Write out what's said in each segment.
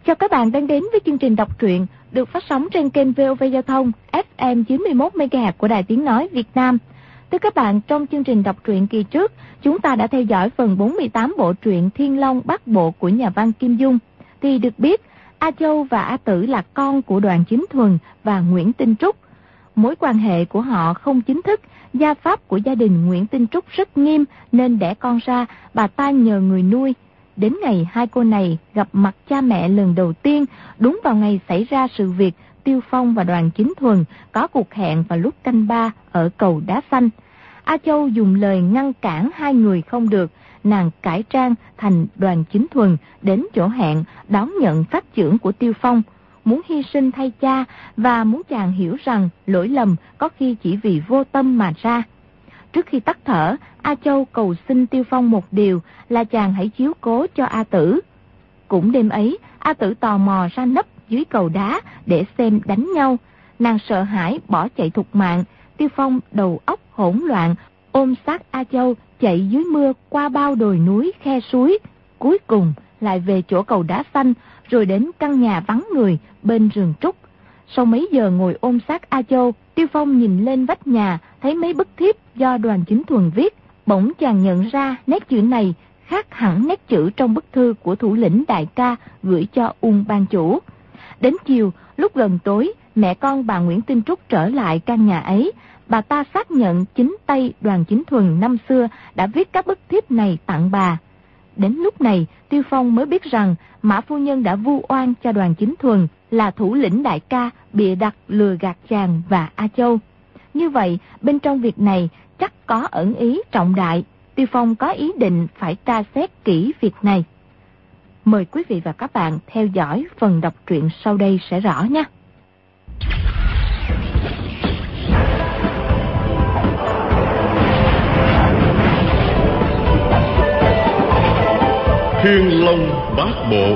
Chào các bạn đang đến với chương trình đọc truyện được phát sóng trên kênh VOV Giao thông FM 91 MHz của Đài Tiếng nói Việt Nam. Thưa các bạn, trong chương trình đọc truyện kỳ trước, chúng ta đã theo dõi phần 48 bộ truyện Thiên Long Bát Bộ của nhà văn Kim Dung. Thì được biết, A Châu và A Tử là con của Đoàn Chính Thuần và Nguyễn Tinh Trúc. Mối quan hệ của họ không chính thức, gia pháp của gia đình Nguyễn Tinh Trúc rất nghiêm nên đẻ con ra, bà ta nhờ người nuôi. Đến ngày hai cô này gặp mặt cha mẹ lần đầu tiên, đúng vào ngày xảy ra sự việc Tiêu Phong và Đoàn Chính Thuần có cuộc hẹn vào lúc canh 3 ở cầu Đá Xanh. A Châu dùng lời ngăn cản hai người không được, nàng cải trang thành Đoàn Chính Thuần đến chỗ hẹn đón nhận pháp chưởng của Tiêu Phong, muốn hy sinh thay cha và muốn chàng hiểu rằng lỗi lầm có khi chỉ vì vô tâm mà ra. Trước khi tắt thở, A Châu cầu xin Tiêu Phong một điều là chàng hãy chiếu cố cho A Tử. Cũng đêm ấy, A Tử tò mò ra nấp dưới cầu đá để xem đánh nhau. Nàng sợ hãi bỏ chạy thục mạng. Tiêu Phong đầu óc hỗn loạn, ôm xác A Châu chạy dưới mưa qua bao đồi núi khe suối. Cuối cùng lại về chỗ cầu Đá Xanh, rồi đến căn nhà vắng người bên rừng trúc. Sau mấy giờ ngồi ôm xác A Châu, Tiêu Phong nhìn lên vách nhà, thấy mấy bức thiếp do Đoàn Chính Thuần viết. Bỗng chàng nhận ra nét chữ này khác hẳn nét chữ trong bức thư của thủ lĩnh đại ca gửi cho Ung ban chủ. Đến chiều, lúc gần tối, mẹ con bà Nguyễn Tinh Trúc trở lại căn nhà ấy. Bà ta xác nhận chính tay Đoàn Chính Thuần năm xưa đã viết các bức thiếp này tặng bà. Đến lúc này, Tiêu Phong mới biết rằng Mã phu nhân đã vu oan cho Đoàn Chính Thuần là thủ lĩnh đại ca bịa đặt lừa gạt chàng và A Châu. Như vậy, bên trong việc này chắc có ẩn ý trọng đại. Tiêu Phong có ý định phải tra xét kỹ việc này. Mời quý vị và các bạn theo dõi phần đọc truyện sau đây sẽ rõ nhé. Thiên Long Bát Bộ.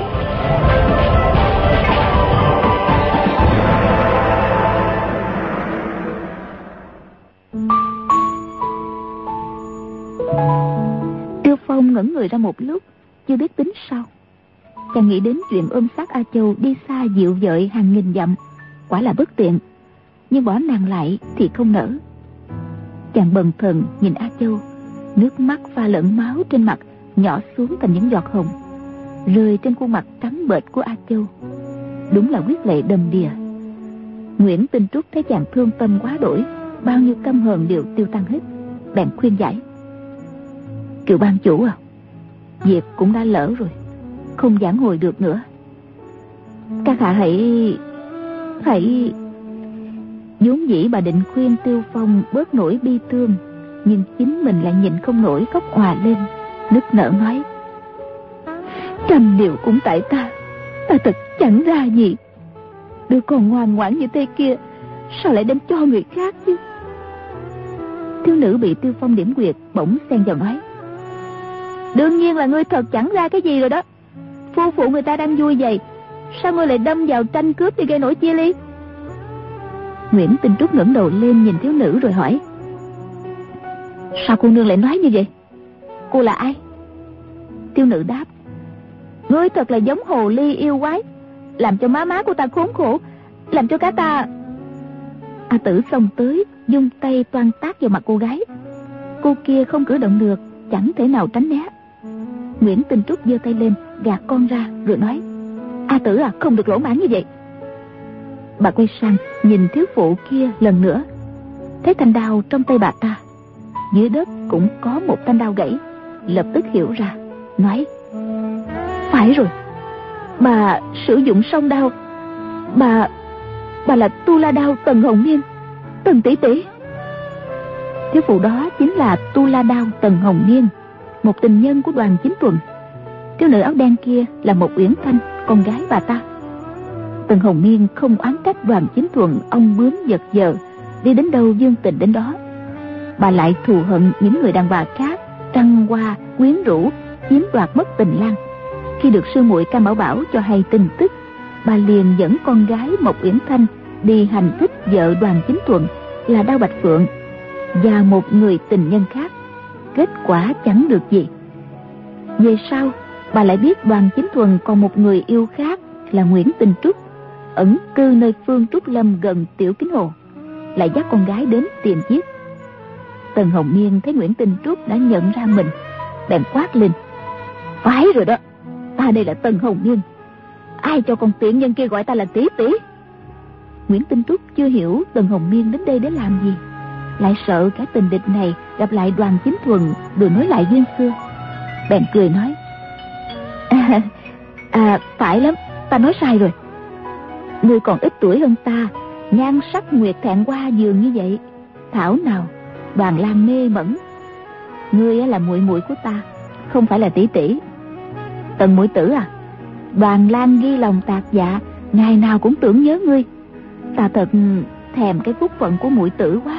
Tiêu Phong ngẩn người ra một lúc, chưa biết tính sao. Chàng nghĩ đến chuyện ôm xác A Châu đi xa dịu dợi hàng nghìn dặm, quả là bất tiện, nhưng bỏ nàng lại thì không nỡ. Chàng bần thần nhìn A Châu, nước mắt pha lẫn máu trên mặt nhỏ xuống thành những giọt hồng, rơi trên khuôn mặt trắng bệch của A Châu. Đúng là huyết lệ đầm đìa. Nguyễn Tinh Trúc thấy chàng thương tâm quá đổi, bao nhiêu căm hờn đều tiêu tan hết, bèn khuyên giải: Kiều ban chủ à, việc cũng đã lỡ rồi, không vãn hồi được nữa. Các hạ hãy vốn dĩ bà định khuyên Tiêu Phong bớt nỗi bi thương, nhưng chính mình lại nhịn không nổi khóc òa lên, nức nở nói: Trăm điều cũng tại ta thật chẳng ra gì. Đứa con ngoan ngoãn như thế kia sao lại đem cho người khác chứ? Thiếu nữ bị Tiêu Phong điểm quyệt bỗng xen vào nói: Đương nhiên là ngươi thật chẳng ra cái gì rồi đó. Phu phụ người ta đang vui vậy, sao ngươi lại đâm vào tranh cướp đi gây nổi chia ly? Nguyễn Tinh Trúc ngẩng đầu lên nhìn thiếu nữ rồi hỏi: Sao cô nương lại nói như vậy? Cô là ai? Thiếu nữ đáp: Ngươi thật là giống hồ ly yêu quái, làm cho má của ta khốn khổ, làm cho cả ta... A Tử xông tới, dung tay toan tát vào mặt cô gái. Cô kia không cử động được, chẳng thể nào tránh né. Nguyễn Tinh Trúc giơ tay lên gạt con ra rồi nói: A Tử à, không được lỗ mãng như vậy. Bà quay sang nhìn thiếu phụ kia lần nữa, thấy thanh đao trong tay bà ta, dưới đất cũng có một thanh đao gãy, lập tức hiểu ra, nói: Phải rồi, bà sử dụng song đao. Bà là Tu La Đao Tần Hồng Niên, Tần tỷ tỷ. Thiếu phụ đó chính là Tu La Đao Tần Hồng Niên, một tình nhân của Đoàn Chính Thuần. Thiếu nữ áo đen kia là một Uyển Thanh, con gái bà ta. Tần Hồng Niên không oán trách Đoàn Chính Thuần ông bướm giật giờ, đi đến đâu dương tình đến đó. Bà lại thù hận những người đàn bà khác trăng hoa quyến rũ, chiếm đoạt mất tình lang. Khi được sư muội Cam Bảo Bảo cho hay tin tức, bà liền dẫn con gái Mộc Uyển Thanh đi hành thích vợ Đoàn Chính Thuần là Đao Bạch Phượng và một người tình nhân khác. Kết quả chẳng được gì. Về sau bà lại biết Đoàn Chính Thuần còn một người yêu khác là Nguyễn Tinh Trúc, ẩn cư nơi Phương Trúc Lâm gần Tiểu Kính Hồ, lại dắt con gái đến tìm giết. Tần Hồng Miên thấy Nguyễn Tinh Trúc đã nhận ra mình, bèn quát lên: phải rồi đó, ta đây là Tần Hồng Miên, ai cho con tiện nhân kia gọi ta là tỷ tỷ? Nguyễn Tinh Trúc chưa hiểu Tần Hồng Miên đến đây để làm gì, lại sợ cả tình địch này gặp lại Đoàn Chính Thuần rồi nối lại duyên xưa, bèn cười nói: phải lắm, ta nói sai rồi. Ngươi còn ít tuổi hơn ta, nhan sắc nguyệt thẹn qua giường như vậy, thảo nào Đoàn Lan mê mẩn. Ngươi là muội muội của ta, không phải là tỷ tỷ. Tần muội tử à, Đoàn Lan ghi lòng tạc dạ, ngày nào cũng tưởng nhớ ngươi. Ta thật thèm cái phúc phận của muội tử quá.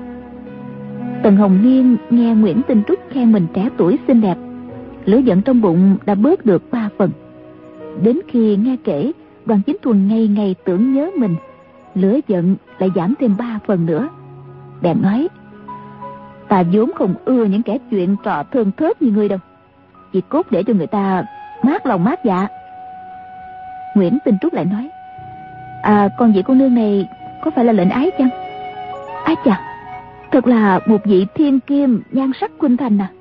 Tần Hồng Miên nghe Nguyễn Tinh Trúc khen mình trẻ tuổi xinh đẹp, lửa giận trong bụng đã bớt được 3 phần. Đến khi nghe kể Đoàn Chính Thuần ngày ngày tưởng nhớ mình, lửa giận lại giảm thêm 3 phần nữa. Bèn nói: ta vốn không ưa những kẻ chuyện trò thơm thớt như ngươi đâu, chỉ cốt để cho người ta mát lòng mát dạ. Nguyễn Tinh Trúc lại nói: con vị cô nương này có phải là lệnh ái chăng? Ái chà, thật là một vị thiên kim nhan sắc khuynh thành à.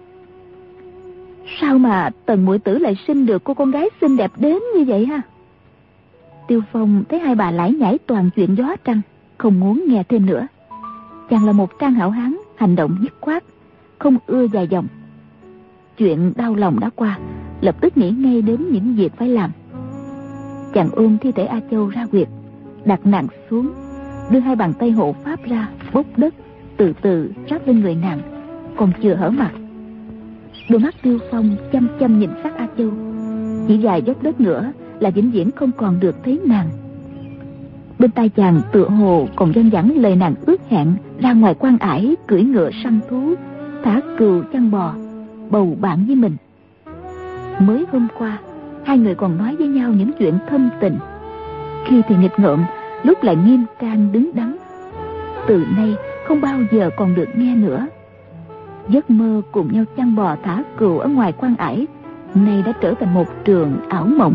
Sao mà Tần muội tử lại sinh được cô con gái xinh đẹp đến như vậy ha? Tiêu Phong thấy hai bà lải nhải toàn chuyện gió trăng, không muốn nghe thêm nữa. Chàng là một trang hảo hán, hành động dứt khoát, không ưa dài dòng. Chuyện đau lòng đã qua, lập tức nghĩ ngay đến những việc phải làm. Chàng ôm thi thể A Châu ra huyệt, đặt nàng xuống, đưa hai bàn tay hộ pháp ra bốc đất, từ từ ráp lên người nàng, còn chưa hở mặt. Đôi mắt Tiêu Phong chăm chăm nhìn sát A Châu, chỉ vài dốc đất nữa là vĩnh viễn không còn được thấy nàng. Bên tai chàng tựa hồ còn văng vẳng lời nàng ước hẹn ra ngoài quan ải cưỡi ngựa săn thú, thả cừu chăn bò, bầu bạn với mình. Mới hôm qua hai người còn nói với nhau những chuyện thâm tình, khi thì nghịch ngợm, lúc lại nghiêm trang đứng đắn. Từ nay không bao giờ còn được nghe nữa. Giấc mơ cùng nhau chăn bò thả cừu ở ngoài quan ải nay đã trở thành một trường ảo mộng.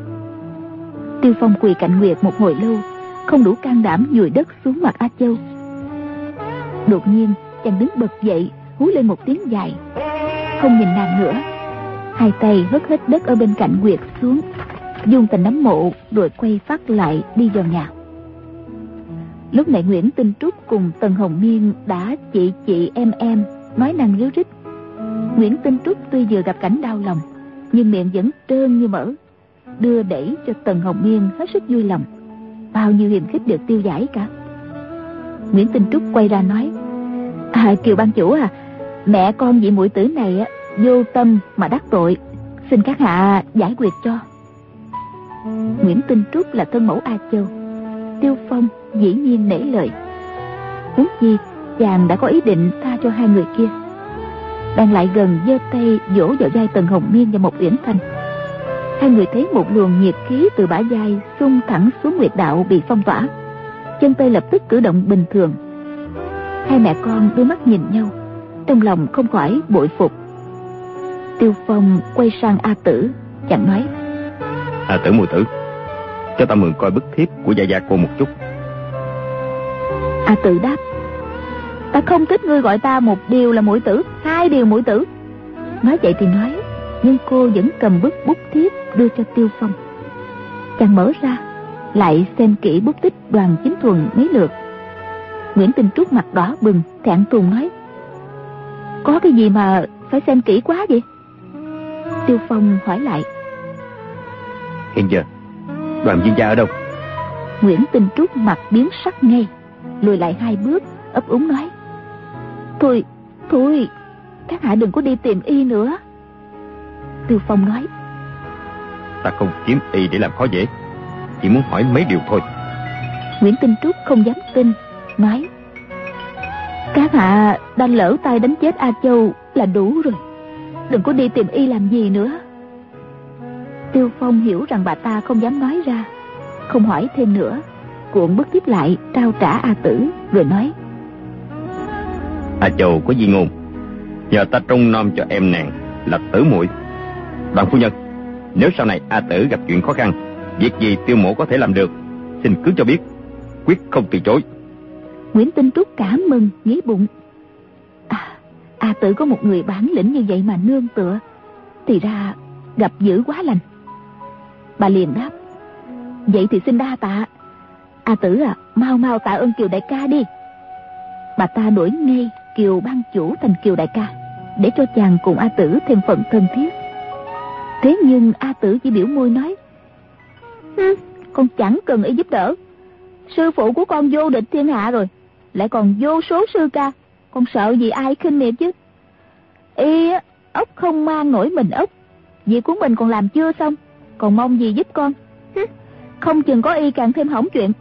Tiêu Phong quỳ cạnh Nguyệt một hồi lâu, không đủ can đảm vùi đất xuống mặt A Châu. Đột nhiên chàng đứng bật dậy, hú lên một tiếng dài, không nhìn nàng nữa, hai tay hất hết đất ở bên cạnh Nguyệt xuống, dung thành nắm mộ, rồi quay phát lại đi vào nhà. Lúc này Nguyễn Tinh Trúc cùng Tần Hồng Miên đã chị em nói năng ríu rít. Nguyễn Tinh Trúc tuy vừa gặp cảnh đau lòng, nhưng miệng vẫn trơn như mỡ, đưa đẩy cho Tần Hồng Miên hết sức vui lòng. Bao nhiêu hiềm khích được tiêu giải cả. Nguyễn Tinh Trúc quay ra nói: Kiều ban chủ à, mẹ con vị muội tử này vô tâm mà đắc tội, xin các hạ giải quyết cho. Nguyễn Tinh Trúc là thân mẫu A Châu, Tiêu Phong dĩ nhiên nể lời. Huống chi chàng đã có ý định tha cho hai người kia. Đang lại gần giơ tay vỗ vào vai Tần Hồng Miên và Mộc Uyển Thanh. Hai người thấy một luồng nhiệt khí từ bả vai xung thẳng xuống huyệt đạo bị phong tỏa, chân tay lập tức cử động bình thường. Hai mẹ con đưa mắt nhìn nhau, trong lòng không khỏi bội phục. Tiêu Phong quay sang A Tử, chàng nói: A Tử muội tử, cho ta mượn coi bức thiếp của gia gia cô một chút. A Tử đáp: ta không thích ngươi gọi ta một điều là muội tử, hai điều muội tử. Nói vậy thì nói, nhưng cô vẫn cầm bức bút thiếp đưa cho Tiêu Phong. Chàng mở ra, lại xem kỹ bút tích Đoàn Chính Thuần mấy lượt. Nguyễn Tinh Trúc mặt đỏ bừng, thẹn thùng nói: có cái gì mà phải xem kỹ quá vậy? Tiêu Phong hỏi lại: hiện giờ Đoàn viên gia ở đâu? Nguyễn Tinh Trúc mặt biến sắc ngay, lùi lại hai bước, ấp úng nói: Thôi, các hạ đừng có đi tìm y nữa. Tiêu Phong nói: ta không kiếm y để làm khó dễ, chỉ muốn hỏi mấy điều thôi. Nguyễn Tinh Trúc không dám tin, nói: các hạ đã lỡ tay đánh chết A Châu là đủ rồi, đừng có đi tìm y làm gì nữa. Tiêu Phong hiểu rằng bà ta không dám nói ra, không hỏi thêm nữa, cuộn bức thiếp lại trao trả A Tử, rồi nói: A Châu có di ngôn, nhờ ta trông nom cho em nàng là Tử muội. Đoàn phu nhân, nếu sau này A Tử gặp chuyện khó khăn, Việc gì Tiêu mỗ có thể làm được, xin cứ cho biết, quyết không từ chối. Nguyễn Tinh Trúc cảm mừng nghĩ bụng. A Tử có một người bản lĩnh như vậy mà nương tựa, thì ra gặp dữ quá lành. Bà liền đáp: vậy thì xin đa tạ. A Tử à, mau mau tạ ơn Kiều đại ca đi. Bà ta đổi ngay Kiều ban chủ thành Kiều đại ca, để cho chàng cùng A Tử thêm phần thân thiết. Thế nhưng A Tử chỉ biểu môi nói: con chẳng cần y giúp đỡ. Sư phụ của con vô địch thiên hạ rồi, lại còn vô số sư ca, con sợ gì ai khinh miệt chứ. Y ốc không mang nổi mình ốc, việc của mình còn làm chưa xong, còn mong gì giúp con. Không chừng có y càng thêm hỏng chuyện.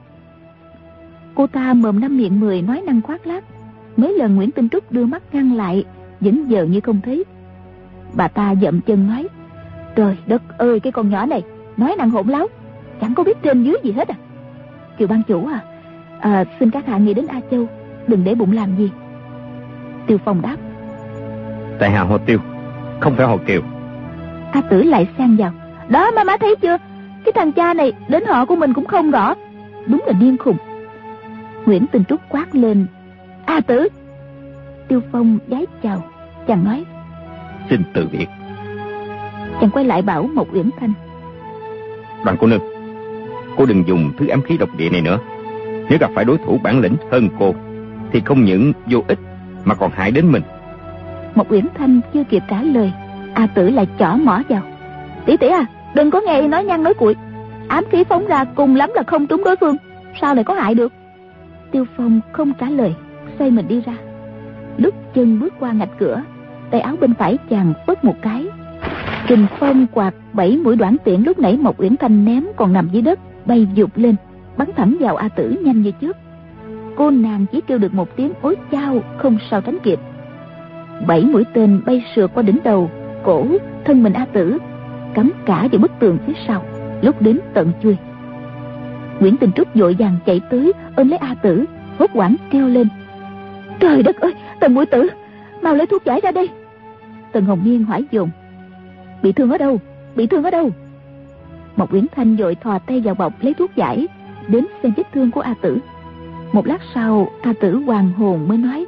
Cô ta mồm năm miệng mười, nói năng khoác lác. Mấy lần Nguyễn Tinh Trúc đưa mắt ngăn lại, vẫn giờ như không thấy. Bà ta dậm chân nói: trời đất ơi, cái con nhỏ này nói năng hỗn láo, chẳng có biết trên dưới gì hết à. Kiều ban chủ xin các hạ nghĩ đến A Châu, đừng để bụng làm gì. Tiêu Phong đáp: tại hạ họ Tiêu, không phải họ Kiều. A Tử lại xen vào: đó má thấy chưa, cái thằng cha này đến họ của mình cũng không rõ, đúng là điên khùng. Nguyễn Tinh Trúc quát lên: A Tử! Tiêu Phong vái chào, chàng nói: xin từ biệt. Chàng quay lại bảo Mộc Uyển Thanh: Đoàn cô nương, cô đừng dùng thứ ám khí độc địa này nữa. Nếu gặp phải đối thủ bản lĩnh hơn cô, thì không những vô ích mà còn hại đến mình. Mộc Uyển Thanh chưa kịp trả lời, A Tử lại chỏ mỏ vào: tỷ tỷ à, đừng có nghe nói nhăn nói cuội. Ám khí phóng ra cùng lắm là không trúng đối phương, sao lại có hại được. Tiêu Phong không trả lời, xoay mình đi ra. Lúc chân bước qua ngạch cửa, tay áo bên phải chàng phất một cái, kình phong quạt 7 mũi đoản tiễn lúc nãy Mộc Uyển Thanh ném còn nằm dưới đất bay vụt lên, bắn thẳng vào A Tử nhanh như chớp. Cô nàng chỉ kêu được một tiếng ối chao, không sao tránh kịp. 7 mũi tên bay sượt qua đỉnh đầu, cổ, thân mình A Tử, cắm cả vào bức tường phía sau, lúc đến tận chuôi. Nguyễn Tinh Trúc vội vàng chạy tới ôm lấy A Tử, hốt hoảng kêu lên: trời đất ơi, Tần muội tử, mau lấy thuốc giải ra đây. Tần Hồng Niên hỏi dồn: bị thương ở đâu, bị thương ở đâu? Mộc Uyển Thanh vội thò tay vào bọc lấy thuốc giải, đến xem vết thương của A Tử. Một lát sau, A Tử hoàn hồn mới nói: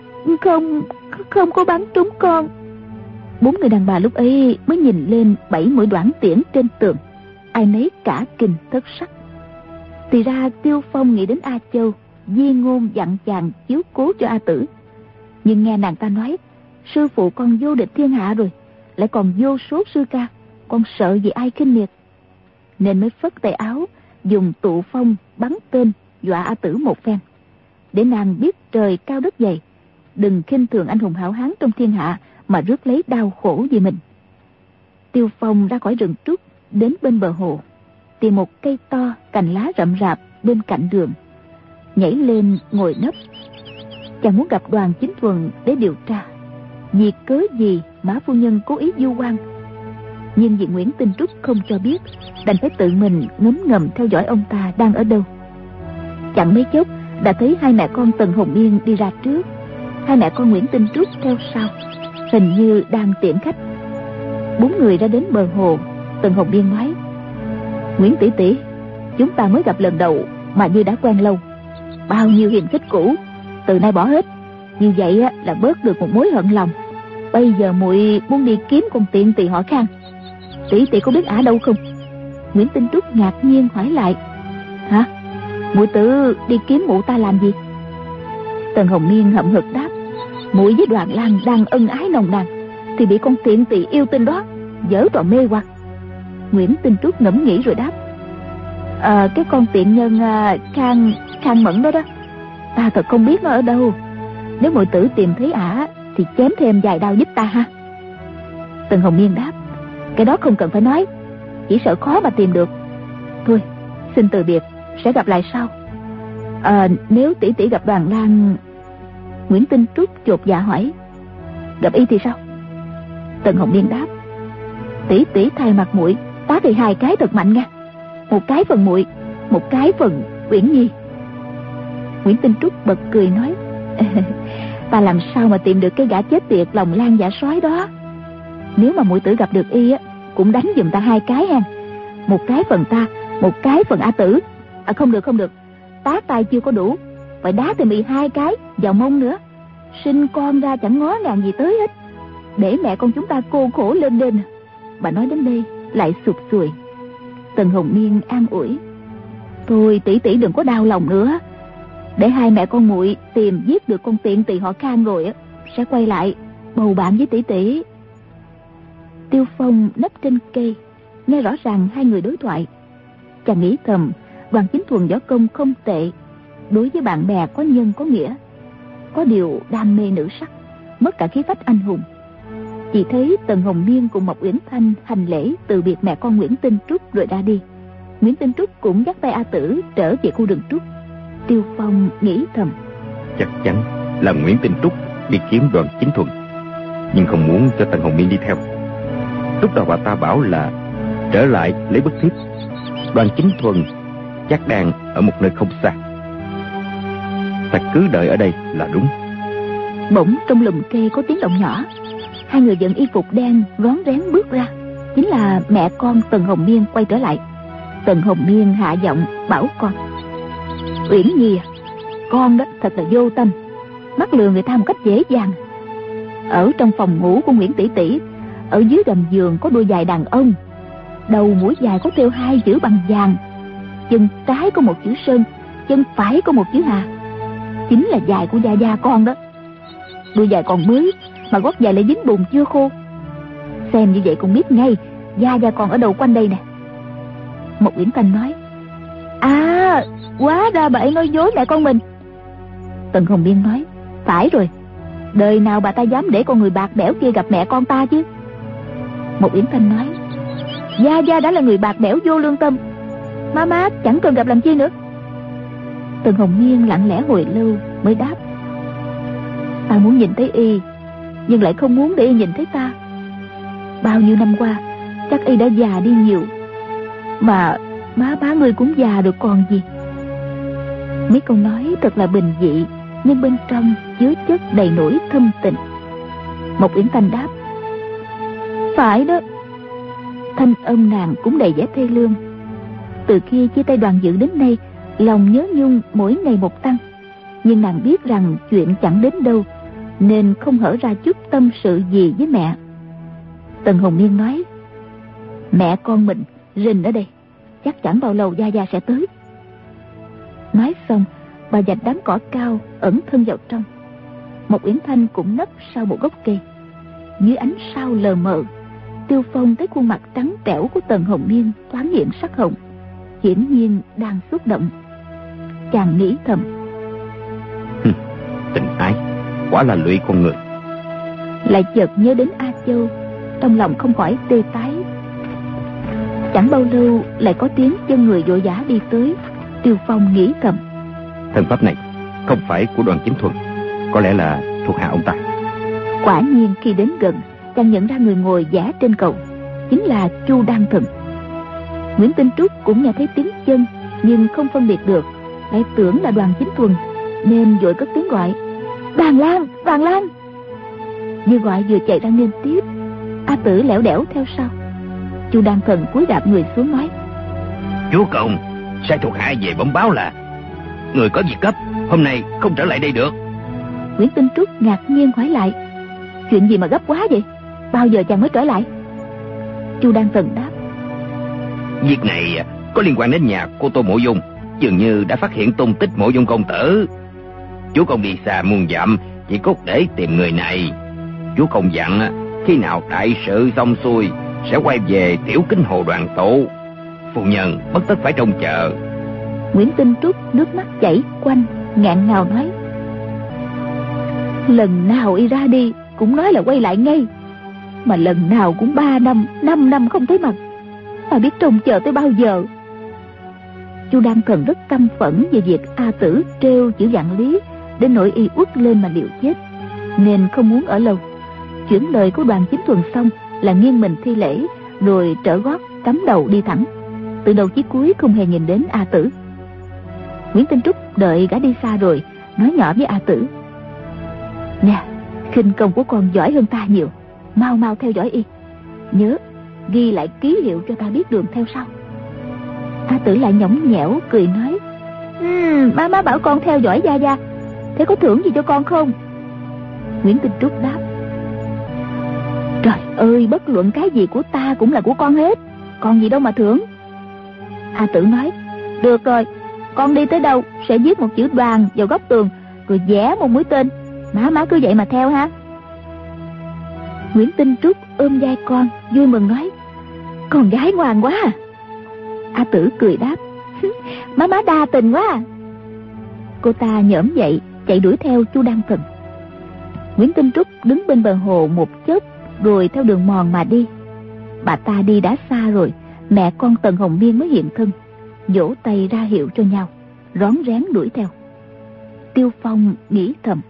không có bắn trúng con. 4 người đàn bà lúc ấy mới nhìn lên 7 mũi đoản tiễn trên tường, ai nấy cả kinh thất sắc. Thì ra Tiêu Phong nghĩ đến A Châu, di ngôn dặn chàng chiếu cố cho A Tử. Nhưng nghe nàng ta nói sư phụ con vô địch thiên hạ rồi, lại còn vô số sư ca, con sợ gì ai khinh miệt, nên mới phất tay áo dùng tụ phong bắn tên dọa A Tử một phen, để nàng biết trời cao đất dày, đừng khinh thường anh hùng hảo hán trong thiên hạ mà rước lấy đau khổ vì mình. Tiêu Phong ra khỏi rừng trúc, đến bên bờ hồ, tìm một cây to cành lá rậm rạp bên cạnh đường, nhảy lên ngồi nấp. Chàng muốn gặp Đoàn Chính Thuần để điều tra vì cớ gì Mã phu nhân cố ý vu oan, nhưng vì Nguyễn Tinh Trúc không cho biết, đành phải tự mình ngấm ngầm theo dõi ông ta đang ở đâu. Chẳng mấy chốc đã thấy hai mẹ con Tần Hồng Yên đi ra trước, hai mẹ con Nguyễn Tinh Trúc theo sau, hình như đang tiễn khách. 4 người ra đến bờ hồ. Tần Hồng Yên nói: Nguyễn tỷ tỷ, chúng ta mới gặp lần đầu mà như đã quen lâu. Bao nhiêu hiềm khích cũ từ nay bỏ hết, như vậy là bớt được một mối hận lòng. Bây giờ muội muốn đi kiếm con tiện tỳ họ Khang, tỷ tỷ có biết ả đâu không? Nguyễn Tinh Trúc ngạc nhiên hỏi lại: hả, muội tự đi kiếm mụ ta làm gì? Tần Hồng Niên hậm hực đáp: muội với Đoàn Lang đang ân ái nồng nàn, thì bị con tiện tỳ yêu tinh đó giở trò mê hoặc. Nguyễn Tinh Trúc ngẫm nghĩ rồi đáp: cái con tiện nhân Khang Mẫn đó đó, ta thật không biết nó ở đâu. Nếu muội tử tìm thấy ả thì chém thêm vài đao giúp ta ha. Tần Hồng Niên đáp: cái đó không cần phải nói, chỉ sợ khó mà tìm được. Thôi, xin từ biệt, sẽ gặp lại sau. Nếu tỷ tỷ gặp Đoàn Lang. Nguyễn Tinh Trúc chột dạ hỏi: gặp y thì sao? Tần Hồng Niên đáp: tỷ tỷ thay mặt muội tá thì 2 cái thật mạnh nha, một cái phần muội, một cái phần Uyển Nhi. Nguyễn Tinh Trúc bật cười nói: ta làm sao mà tìm được cái gã chết tiệt lòng lan dạ sói đó. Nếu mà muội tử gặp được y cũng đánh giùm ta 2 cái ha, một cái phần ta, một cái phần A Tử. Không được, tá tay chưa có đủ, phải đá thêm 12 cái vào mông nữa. Sinh con ra chẳng ngó ngàng gì tới hết, để mẹ con chúng ta cô khổ lên đên. Bà nói đến đây lại sụt sùi. Tần Hồng Miên an ủi: Thôi tỷ tỷ đừng có đau lòng nữa, để hai mẹ con muội tìm giết được con tiện tỳ họ Khang rồi sẽ quay lại bầu bạn với tỷ tỷ. Tiêu Phong nấp trên cây, nghe rõ ràng hai người đối thoại. Chàng nghĩ thầm, Đoàn Chính Thuần võ công không tệ, đối với bạn bè có nhân có nghĩa, có điều đam mê nữ sắc, mất cả khí phách anh hùng. Chỉ thấy Tần Hồng Miên cùng Mộc Uyển Thanh hành lễ từ biệt mẹ con Nguyễn Tinh Trúc rồi ra đi. Nguyễn Tinh Trúc cũng dắt tay A Tử trở về khu rừng trúc. Tiêu Phong nghĩ thầm, chắc chắn là Nguyễn Tinh Trúc đi kiếm Đoàn Chính Thuần, nhưng không muốn cho Tần Hồng Miên đi theo. Lúc đầu bà ta bảo là trở lại lấy bức thiếp, Đoàn Chính Thuần chắc đang ở một nơi không xa. Ta cứ đợi ở đây là đúng. Bỗng trong lùm cây có tiếng động nhỏ, hai người dẫn y phục đen rón rén bước ra. Chính là mẹ con Tần Hồng Miên quay trở lại. Tần Hồng Miên hạ giọng bảo con: Uyển Nhi à, con đó thật là vô tâm, mắc lừa người ta một cách dễ dàng. Ở trong phòng ngủ của Nguyễn tỷ tỷ, ở dưới gầm giường có đôi giày đàn ông, đầu mũi dài có thêu 2 chữ bằng vàng, chân trái có một chữ sơn, chân phải có một chữ hà, chính là giày của gia gia con đó. Đôi giày còn mới mà gót giày lại dính bùn chưa khô. Xem như vậy cũng biết ngay gia gia con ở đâu quanh đây nè. Một Uyển Thanh nói: Hóa ra bà ấy nói dối mẹ con mình. Tần Hồng Miên nói: Phải rồi, đời nào bà ta dám để con người bạc bẽo kia gặp mẹ con ta chứ. Một Uyển Thanh nói: Gia gia đã là người bạc bẽo vô lương tâm, má chẳng cần gặp làm chi nữa. Tần Hồng Miên lặng lẽ hồi lâu mới đáp: Ta muốn nhìn thấy y, nhưng lại không muốn để y nhìn thấy ta. Bao nhiêu năm qua chắc y đã già đi nhiều, mà má người cũng già được còn gì. Mấy câu nói thật là bình dị, nhưng bên trong chứa chất đầy nỗi thâm tình. Một Uyển Thanh đáp: Phải đó. Thanh âm nàng cũng đầy vẻ thê lương. Từ khi chia tay Đoàn Dự đến nay, lòng nhớ nhung mỗi ngày một tăng. Nhưng nàng biết rằng chuyện chẳng đến đâu, nên không hở ra chút tâm sự gì với mẹ. Tần Hồng Miên nói: Mẹ con mình rình ở đây, chắc chẳng bao lâu gia gia sẽ tới. Nói xong, bà dạch đám cỏ cao ẩn thân vào trong. Một Uyển Thanh cũng nấp sau một gốc cây. Dưới ánh sao lờ mờ, Tiêu Phong thấy khuôn mặt trắng trẻo của Tần Hồng Miên thoáng hiện sắc hồng, hiển nhiên đang xúc động. Chàng nghĩ thầm: Tình ái quả là lụy con người. Lại chợt nhớ đến A Châu, trong lòng không khỏi tê tái. Chẳng bao lâu lại có tiếng chân người vội vã đi tới. Tiêu Phong nghĩ thầm: Thân pháp này không phải của Đoàn Chính Thuần, có lẽ là thuộc hạ ông ta. Quả nhiên khi đến gần, chàng nhận ra người ngồi vẽ trên cầu chính là Chu Đan Thần. Nguyễn Tinh Trúc cũng nghe thấy tiếng chân, nhưng không phân biệt được, lại tưởng là Đoàn Chính Thuần, nên vội cất tiếng gọi: Bàn Lan, Bàn Lan. Vừa gọi vừa chạy ra nghênh tiếp. A Tử lẻo đẻo theo sau. Chu Đan Thần cúi đạp người xuống nói: Chúa công, sai thuộc hạ về bẩm báo là người có việc gấp, hôm nay không trở lại đây được. Nguyễn Tinh Trúc ngạc nhiên hỏi lại: Chuyện gì mà gấp quá vậy? Bao giờ chàng mới trở lại? Chu Đan Thần đáp: Việc này có liên quan đến nhà cô Tô Mộ Dung, dường như đã phát hiện tung tích Mộ Dung công tử. Chúa công đi xa muôn dặm chỉ cốt để tìm người này. Chúa công dặn khi nào đại sự xong xuôi sẽ quay về Tiểu Kinh Hồ đoàn tụ. Phu nhân bất tất phải trông chờ. Nguyễn Tinh Trúc nước mắt chảy quanh, ngạn ngào nói: Lần nào y ra đi cũng nói là quay lại ngay, mà lần nào cũng 3 năm, 5 năm không thấy mặt. Ta biết trông chờ tới bao giờ? Chu Đan Thần rất căm phẫn về việc A Tử trêu chữ Vạn Lý, đến nỗi y uất lên mà liều chết, nên không muốn ở lâu. Chuyển lời của Đoàn Chính Thuần xong là nghiêng mình thi lễ, rồi trở gót cắm đầu đi thẳng, từ đầu chí cuối không hề nhìn đến A Tử. Nguyễn Tinh Trúc đợi gã đi xa rồi, nói nhỏ với A Tử: Nè, khinh công của con giỏi hơn ta nhiều, mau mau theo dõi y, nhớ ghi lại ký hiệu cho ta biết đường theo sau. A Tử lại nhõng nhẽo cười nói: Má bảo con theo dõi Gia Gia, thế có thưởng gì cho con không? Nguyễn Tinh Trúc đáp: Trời ơi, bất luận cái gì của ta cũng là của con hết, còn gì đâu mà thưởng. A Tử nói: Được rồi, con đi tới đâu sẽ viết một chữ Đoàn vào góc tường, rồi vẽ một mũi tên. Má cứ vậy mà theo ha. Nguyễn Tinh Trúc ôm vai con vui mừng nói: Con gái ngoan quá à. A Tử cười đáp: Má đa tình quá à. Cô ta nhổm dậy chạy đuổi theo Chu Đăng Thần. Nguyễn Tinh Trúc đứng bên bờ hồ một chốc, rồi theo đường mòn mà đi. Bà ta đi đã xa rồi, mẹ con Tần Hồng Miên mới hiện thân, vỗ tay ra hiệu cho nhau, rón rén đuổi theo. Tiêu Phong nghĩ thầm: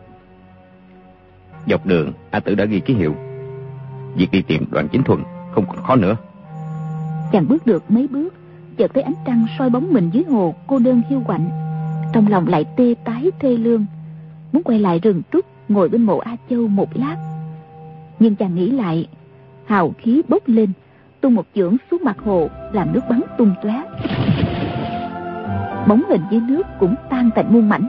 Dọc đường A Tử đã ghi ký hiệu, việc đi tìm Đoàn Chính Thuần không còn khó nữa. Chàng bước được mấy bước, chợt thấy ánh trăng soi bóng mình dưới hồ cô đơn hiu quạnh, trong lòng lại tê tái thê lương, muốn quay lại rừng trúc ngồi bên mộ A Châu một lát. Nhưng chàng nghĩ lại, hào khí bốc lên, tung một chưởng xuống mặt hồ, làm nước bắn tung tóe. Bóng hình dưới nước cũng tan thành muôn mảnh.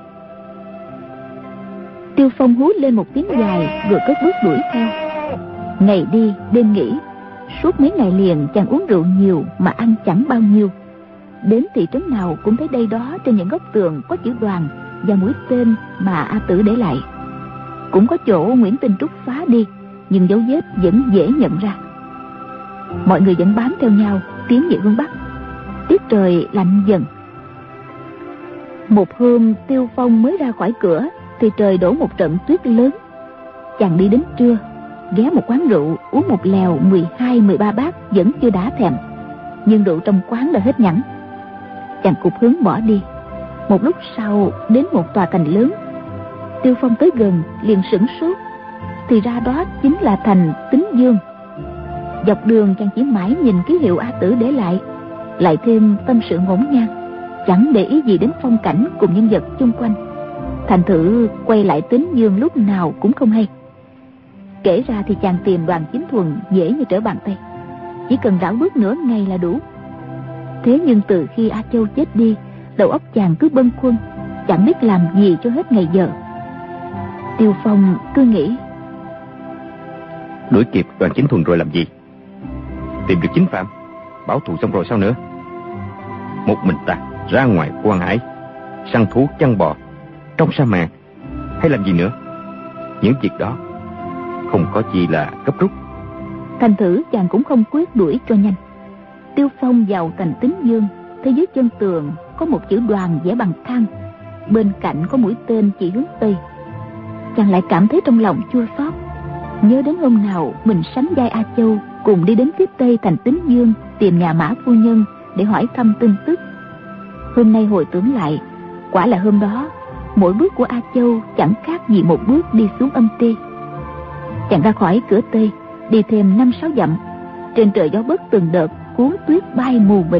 Tiêu Phong hú lên một tiếng dài, rồi cất bước đuổi theo. Ngày đi đêm nghỉ, suốt mấy ngày liền chàng uống rượu nhiều mà ăn chẳng bao nhiêu. Đến thị trấn nào cũng thấy đây đó trên những góc tường có chữ Đoàn và mũi tên mà A Tử để lại. Cũng có chỗ Nguyễn Tinh Trúc phá đi, nhưng dấu vết vẫn dễ nhận ra. Mọi người vẫn bám theo nhau tiến về hướng bắc. Tiết trời lạnh dần. Một hôm Tiêu Phong mới ra khỏi cửa thì trời đổ một trận tuyết lớn. Chàng đi đến trưa, ghé một quán rượu uống một lèo 12-13 bát vẫn chưa đã thèm, nhưng rượu trong quán đã hết nhẵn. Chàng cụp hướng bỏ đi. Một lúc sau đến một tòa thành lớn. Tiêu Phong tới gần liền sửng sốt, thì ra đó chính là thành Tín Dương. Dọc đường chàng chỉ mãi nhìn ký hiệu A Tử để lại thêm tâm sự ngổn ngang, chẳng để ý gì đến phong cảnh cùng nhân vật chung quanh. Thành thử quay lại Tín Dương lúc nào cũng không hay. Kể ra thì chàng tìm Đoàn Chính Thuần dễ như trở bàn tay, chỉ cần rảo bước nửa ngày là đủ. Thế nhưng từ khi A Châu chết đi, đầu óc chàng cứ bâng khuâng, chẳng biết làm gì cho hết ngày giờ. Tiêu Phong cứ nghĩ: Đuổi kịp Đoàn Chính Thuần rồi làm gì? Tìm được chính phạm, báo thù xong rồi sao nữa? Một mình ta ra ngoài quan hải, săn thú chăn bò trong sa mạc, hay làm gì nữa? Những việc đó không có gì là gấp rút. Thành thử chàng cũng không quyết đuổi cho nhanh. Tiêu Phong vào thành Tín Dương, thấy dưới chân tường có một chữ Đoàn vẽ bằng than, bên cạnh có mũi tên chỉ hướng tây. Chàng lại cảm thấy trong lòng chua xót, nhớ đến hôm nào mình sánh vai A Châu cùng đi đến phía tây thành Tín Dương tìm nhà Mã phu nhân để hỏi thăm tin tức. Hôm nay hồi tưởng lại, quả là hôm đó mỗi bước của A Châu chẳng khác gì một bước đi xuống âm ti. Chàng ra khỏi cửa tây, đi thêm 5-6 dặm, trên trời gió bấc từng đợt cuốn tuyết bay mù mịt.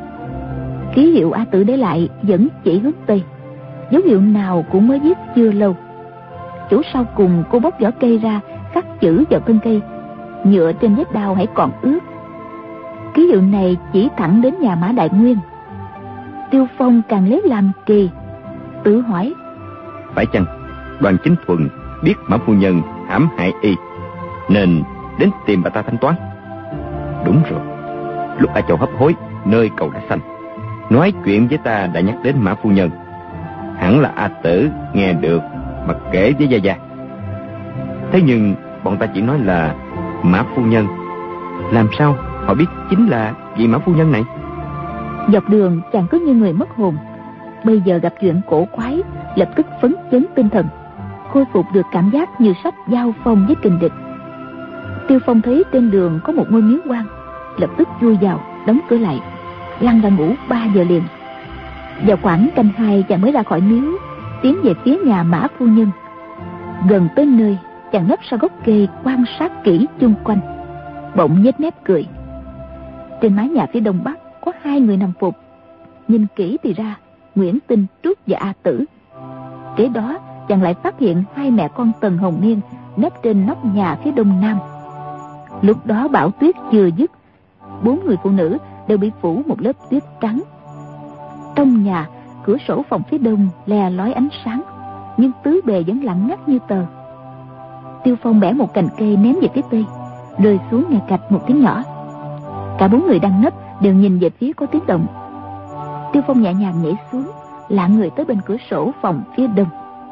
Ký hiệu A Tử để lại vẫn chỉ hướng tây, dấu hiệu nào cũng mới viết chưa lâu. Chỗ sau cùng cô bóc vỏ cây ra, khắc chữ vào thân cây, nhựa trên vết đao hãy còn ướt. Ký hiệu này chỉ thẳng đến nhà Mã Đại Nguyên. Tiêu Phong càng lấy làm kỳ, tự hỏi: Phải chăng Đoàn Chính Thuần biết Mã phu nhân hãm hại y nên đến tìm bà ta thanh toán? Đúng rồi, lúc A Châu hấp hối nơi cầu Đá Xanh, nói chuyện với ta đã nhắc đến Mã phu nhân. Hẳn là A Tử nghe được mà kể với Gia Gia. Thế nhưng bọn ta chỉ nói là Mã phu nhân, làm sao họ biết chính là vị Mã phu nhân này? Dọc đường chàng cứ như người mất hồn. Bây giờ gặp chuyện cổ quái, lập tức phấn chấn tinh thần, khôi phục được cảm giác như sắp giao phong với kình địch. Tiêu Phong thấy trên đường có một ngôi miếu quan, lập tức chui vào, đóng cửa lại, lăn ra ngủ 3 giờ liền. Vào khoảng canh 2 chàng mới ra khỏi miếu, tiến về phía nhà Mã phu nhân. Gần tới nơi, chàng nấp sau gốc cây quan sát kỹ chung quanh, bỗng nhếch mép cười. Trên mái nhà phía đông bắc có 2 người nằm phục. Nhìn kỹ thì ra Nguyễn Tinh Trúc và A Tử. Kế đó chàng lại phát hiện 2 mẹ con Tần Hồng Miên nấp trên nóc nhà phía đông nam. Lúc đó bão tuyết chưa dứt, 4 người phụ nữ đều bị phủ một lớp tuyết trắng. Trong nhà, cửa sổ phòng phía đông le lói ánh sáng, nhưng tứ bề vẫn lặng ngắt như tờ. Tiêu Phong bẻ một cành cây ném về phía tây, rơi xuống nghe cạch một tiếng nhỏ. Cả 4 người đang nấp đều nhìn về phía có tiếng động. Tiêu Phong nhẹ nhàng nhảy xuống, lạ người tới bên cửa sổ phòng phía đông.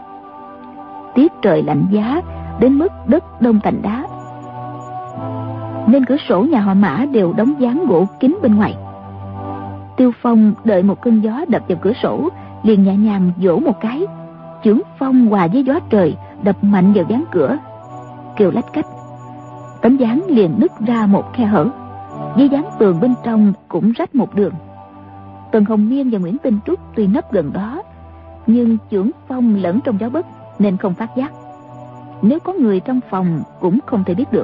Tiết trời lạnh giá đến mức đất đông thành đá, nên cửa sổ nhà họ Mã đều đóng dáng gỗ kín bên ngoài. Tiêu Phong đợi một cơn gió đập vào cửa sổ, liền nhẹ nhàng vỗ một cái, chưởng phong hòa với gió trời đập mạnh vào dáng cửa, kêu lách cách. Tấm dáng liền nứt ra một khe hở, với dáng tường bên trong cũng rách một đường. Tần Hồng Miên và Nguyễn Tinh Trúc tuy nấp gần đó, nhưng chưởng phong lẫn trong gió bấc nên không phát giác. Nếu có người trong phòng cũng không thể biết được.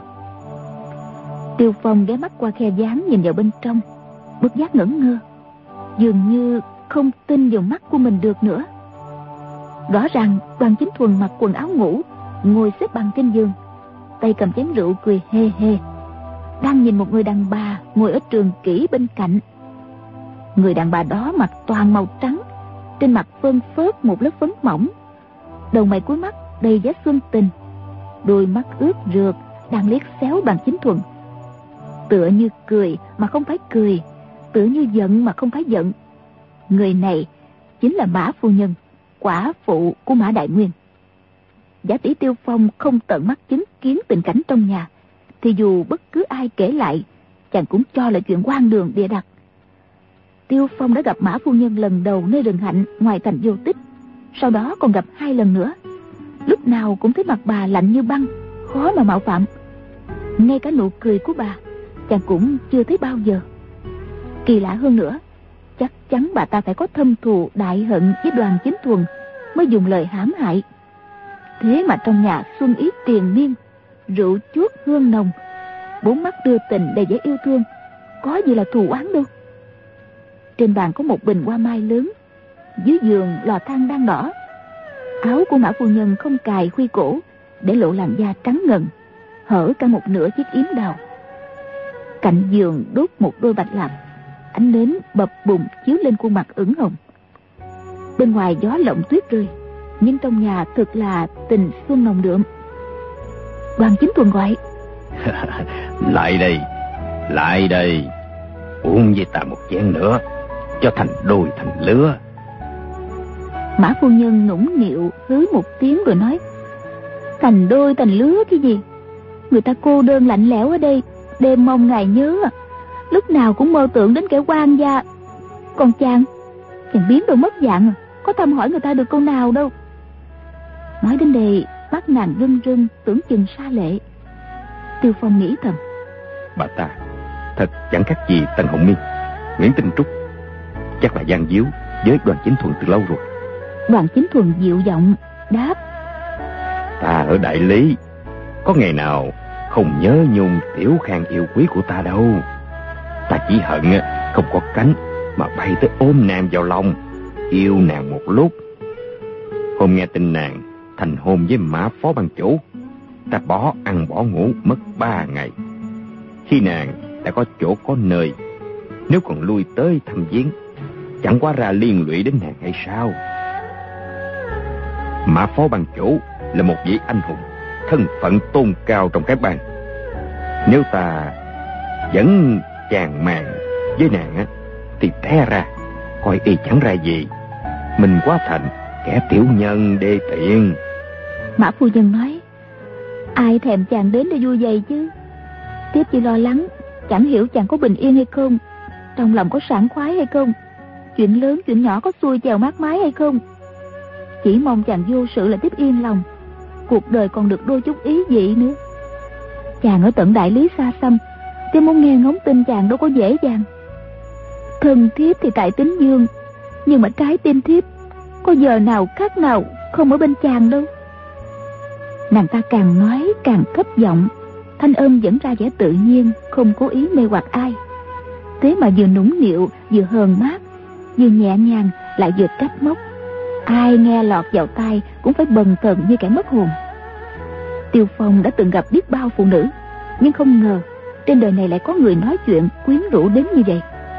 Tiêu Phong ghé mắt qua khe dáng nhìn vào bên trong, bất giác ngẩn ngơ, dường như không tin vào mắt của mình được nữa. Rõ ràng Đoàn Chính Thuần mặc quần áo ngủ, ngồi xếp bằng trên giường, tay cầm chén rượu cười hê hê, đang nhìn một người đàn bà ngồi ở trường kỷ bên cạnh. Người đàn bà đó mặc toàn màu trắng, trên mặt phơn phớt một lớp phấn mỏng, đầu mày cuối mắt đầy vẻ xuân tình, đôi mắt ướt rượt đang liếc xéo Đoàn Chính Thuần, tựa như cười mà không phải cười, tựa như giận mà không phải giận. Người này chính là Mã phu nhân, quả phụ của Mã Đại Nguyên. Giả tỷ Tiêu Phong không tận mắt chứng kiến tình cảnh trong nhà, thì dù bất cứ ai kể lại, chàng cũng cho là chuyện hoang đường bịa đặt. Tiêu Phong đã gặp Mã phu nhân lần đầu nơi rừng hạnh ngoài thành Vô Tích, sau đó còn gặp 2 lần nữa. Lúc nào cũng thấy mặt bà lạnh như băng, khó mà mạo phạm. Ngay cả nụ cười của bà chàng cũng chưa thấy bao giờ. Kỳ lạ hơn nữa, chắc chắn bà ta phải có thâm thù đại hận với Đoàn Chính Thuần mới dùng lời hãm hại. Thế mà trong nhà xuân ý triền miên, rượu chuốt hương nồng, 4 mắt đưa tình đầy vẻ yêu thương, có gì là thù oán đâu. Trên bàn có một bình hoa mai lớn, dưới giường lò than đang đỏ. Áo của Mã phu nhân không cài khuy cổ, để lộ làn da trắng ngần, hở cả một nửa chiếc yếm đào. Cạnh giường đốt một đôi bạch lạc, ánh nến bập bùng chiếu lên khuôn mặt ửng hồng. Bên ngoài gió lộng tuyết rơi, nhưng trong nhà thực là tình xuân nồng đượm. Đoàn Chính Thuần gọi: Lại đây, lại đây, uống với ta một chén nữa, cho thành đôi thành lứa. Mã phu nhân nũng nịu hứ một tiếng rồi nói: Thành đôi thành lứa cái gì? Người ta cô đơn lạnh lẽo ở đây, đêm mong ngài nhớ, lúc nào cũng mơ tưởng đến kẻ quan gia. Còn chàng biến đâu mất dạng, có thăm hỏi người ta được câu nào đâu. Nói đến đây, mắt nàng rưng rưng, tưởng chừng xa lệ. Tiêu Phong nghĩ thầm: Bà ta thật chẳng khác gì Tần Hồng Miên, Nguyễn Tinh Trúc, chắc là gian díu với Đoàn Chính Thuần từ lâu rồi. Đoàn Chính Thuần dịu giọng đáp: Ta ở Đại Lý, có ngày nào không nhớ nhung tiểu khang yêu quý của ta đâu. Ta chỉ hận không có cánh mà bay tới ôm nàng vào lòng, yêu nàng một lúc. Hôm nghe tin nàng thành hôn với Mã phó ban chủ, ta bỏ ăn bỏ ngủ mất 3 ngày. Khi nàng đã có chỗ có nơi, nếu còn lui tới thăm viếng, chẳng quá ra liên lụy đến nàng hay sao? Mã phó ban chủ là một vị anh hùng, thân phận tôn cao trong cái bang. Nếu ta vẫn chàng màng với nàng thì té ra coi y chẳng ra gì, mình quá thành kẻ tiểu nhân đê tiện. Mã phu nhân nói: Ai thèm chàng đến để vui vầy chứ. Tiếp chỉ lo lắng chẳng hiểu chàng có bình yên hay không, trong lòng có sảng khoái hay không, chuyện lớn chuyện nhỏ có xuôi chèo mát mái hay không. Chỉ mong chàng vô sự là tiếp yên lòng, cuộc đời còn được đôi chút ý vị nữa. Chàng ở tận Đại Lý xa xăm, tôi muốn nghe ngóng tin chàng đâu có dễ dàng. Thân thiếp thì tại Tính Dương, nhưng mà trái tim thiếp có giờ nào khác nào không ở bên chàng đâu. Nàng ta càng nói càng thấp giọng, thanh âm vẫn ra vẻ tự nhiên, không cố ý mê hoặc ai. Thế mà vừa nũng nịu, vừa hờn mát, vừa nhẹ nhàng lại vừa trách móc. Ai nghe lọt vào tai cũng phải bần thần như kẻ mất hồn. Tiêu Phong đã từng gặp biết bao phụ nữ, nhưng không ngờ trên đời này lại có người nói chuyện quyến rũ đến như vậy.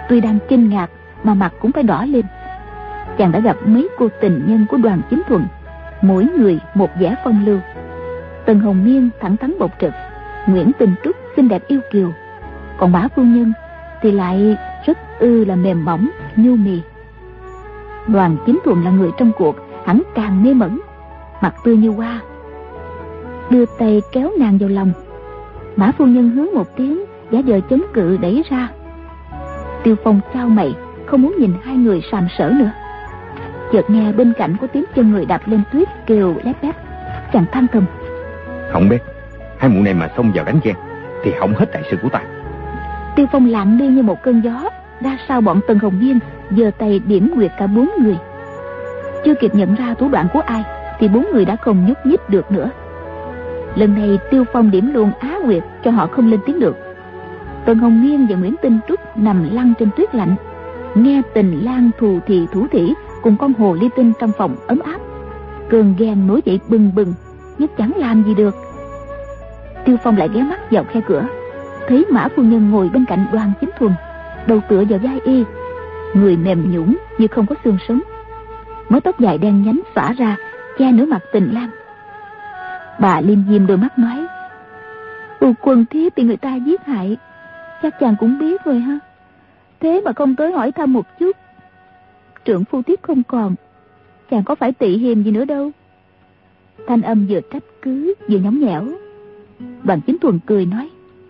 Tuy đang kinh ngạc mà mặt cũng phải đỏ lên. Chàng đã gặp mấy cô tình nhân của Đoàn Chính Thuần, mỗi người một vẻ phong lưu. Tần Hồng Miên thẳng thắn bộc trực, Nguyễn Tình Trúc xinh đẹp yêu kiều, còn Mã phu nhân thì lại rất là mềm mỏng nhu mì. Đoàn Chính Thuần là người trong cuộc, hẳn càng mê mẩn, mặt tươi như hoa, đưa tay kéo nàng vào lòng. Mã phu nhân hứ một tiếng, giả vờ chống cự đẩy ra. Tiêu Phong chau mày, không muốn nhìn hai người sàm sỡ nữa. Chợt nghe bên cạnh có tiếng chân người đạp lên tuyết kêu lép bép. Chàng than thầm: Không biết hai mụ này mà xông vào đánh Giang thì hỏng hết đại sự của ta. Tiêu Phong lặng đi như một cơn gió, ra sau bọn Tần Hồng Miên giơ tay điểm nguyệt cả 4 người. Chưa kịp nhận ra thủ đoạn của ai thì 4 người đã không nhúc nhích được nữa. Lần này Tiêu Phong điểm luôn Á Nguyệt cho họ không lên tiếng được. Tần Hồng Miên và Nguyễn Tinh Trúc nằm lăn trên tuyết lạnh, nghe Tình Lang thù thì thủ thỉ cùng con hồ ly tinh trong phòng ấm áp. Cơn ghen nổi dậy bừng bừng, nhưng chẳng làm gì được. Tiêu Phong lại ghé mắt vào khe cửa, thấy Mã phu nhân ngồi bên cạnh Đoàn Chính Thuần, đầu tựa vào vai y, người mềm nhũn như không có xương sống, mái tóc dài đen nhánh xõa ra che nửa mặt Tình Lang. Bà liêm diêm đôi mắt nói: Quần thiếp bị người ta giết hại, chắc chàng cũng biết rồi ha. Thế mà không tới hỏi thăm một chút. Trượng phu thiếp không còn, chàng có phải tị hiềm gì nữa đâu. Thanh âm vừa trách cứ vừa nhõng nhẽo. Đoàn Chính Thuần cười nói: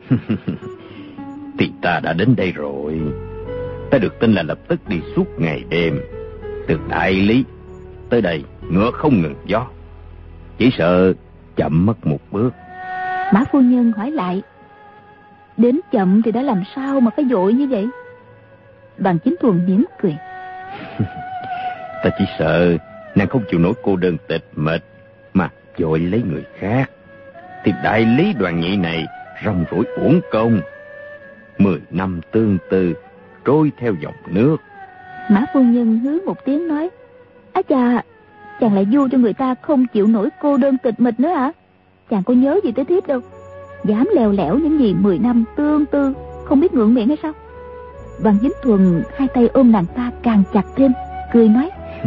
Thì ta đã đến đây rồi. Ta được tin là lập tức đi suốt ngày đêm, từ Đại Lý tới đây ngựa không ngừng gió, chỉ sợ chậm mất một bước. Mã phu nhân hỏi lại: Đến chậm thì đã làm sao mà phải vội như vậy? Đoàn Chính Thuần mỉm cười: Ta chỉ sợ nàng không chịu nổi cô đơn tịch mịch mà vội lấy người khác, thì Đại Lý Đoàn Nhị này rong rủi uổng công. 10 năm tương tư trôi theo dòng nước. Mã phu nhân hứ một tiếng nói: Á chà, chàng lại vui cho người ta không chịu nổi cô đơn tịch mịch nữa hả? Chàng có nhớ gì tới thiếp đâu, dám lèo lẻo những gì 10 năm tương tư, không biết ngượng miệng hay sao? Đoàn Chính Thuần hai tay ôm nàng ta càng chặt thêm, cười nói: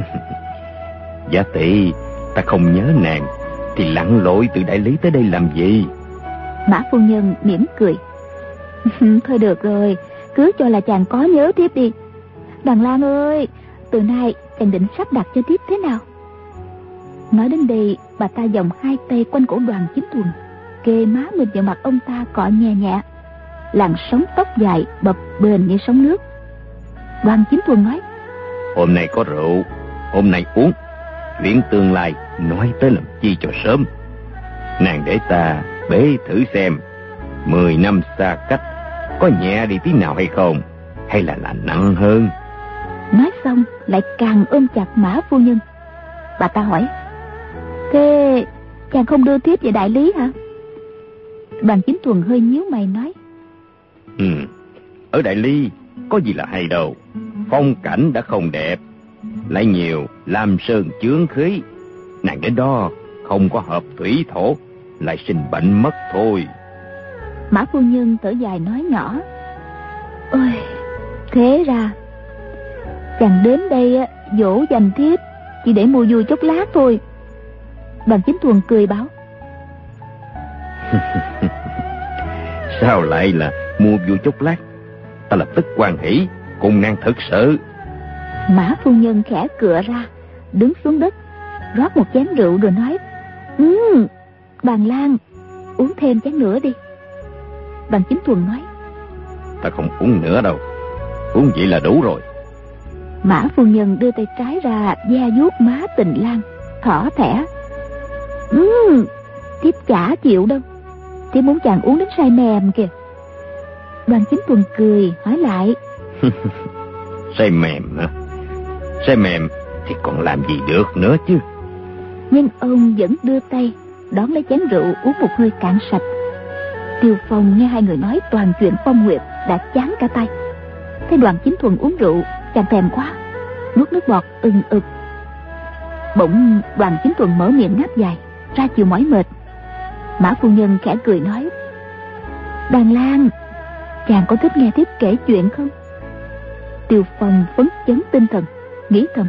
Giả tỷ ta không nhớ nàng thì lặn lội từ Đại Lý tới đây làm gì? Mã phu nhân mỉm cười: Thôi được rồi, cứ cho là chàng có nhớ thiếp đi. Đàn Lang ơi, từ nay chàng định sắp đặt cho thiếp thế nào? Nói đến đây, bà ta vòng hai tay quanh cổ Đoàn Chính Thuần, kê má mình vào mặt ông ta cọ nhẹ nhẹ. Làn sóng tóc dài bập bềnh như sóng nước. Đoàn Chính Thuần nói: Hôm nay có rượu, hôm nay uống, chuyện tương lai nói tới làm chi cho sớm. Nàng để ta bế thử xem 10 năm xa cách có nhẹ đi tí nào hay không, hay là nặng hơn. Nói xong lại càng ôm chặt Mã phu nhân. Bà ta hỏi: Thế chàng không đưa thiếp về Đại Lý hả? Đoàn Chính Thuần hơi nhíu mày nói: Ở Đại Lý có gì là hay đâu. Phong cảnh đã không đẹp, lại nhiều lam sơn chướng khí. Nàng đến đó không có hợp thủy thổ, lại sinh bệnh mất thôi. Mã phu nhân thở dài nói nhỏ: Ôi, thế ra chàng đến đây dỗ dành thiếp chỉ để mua vui chốc lát thôi. Đoàn Chính Thuần cười bảo: Sao lại là mua vui chốc lát? Ta lập tức hoan hỉ cùng nàng thật sự. Mã phu nhân khẽ cựa ra, đứng xuống đất, rót một chén rượu rồi nói: Đoàn Lang, uống thêm chén nữa đi. Đoàn Chính Thuần nói: Ta không uống nữa đâu, uống vậy là đủ rồi. Mã phu nhân đưa tay trái ra da vuốt má Tình Lang, thỏ thẻ: Thiếp chả chịu đâu, thiếp muốn chàng uống đến say mềm kìa. Đoàn Chính Thuần cười hỏi lại: Say mềm hả? Say mềm thì còn làm gì được nữa chứ? Nhưng ông vẫn đưa tay đón lấy chén rượu uống một hơi cạn sạch. Tiêu Phong nghe hai người nói toàn chuyện Phong Nguyệt đã chán cả tay. Thấy Đoàn Chính Thuần uống rượu, chàng thèm quá, nuốt nước bọt ừng ực. Bỗng Đoàn Chính Thuần mở miệng ngáp dài, ra chiều mỏi mệt. Mã phu nhân khẽ cười nói: Đoàn Lang, chàng có thích nghe thiếp kể chuyện không? Tiêu Phong phấn chấn tinh thần, nghĩ thầm: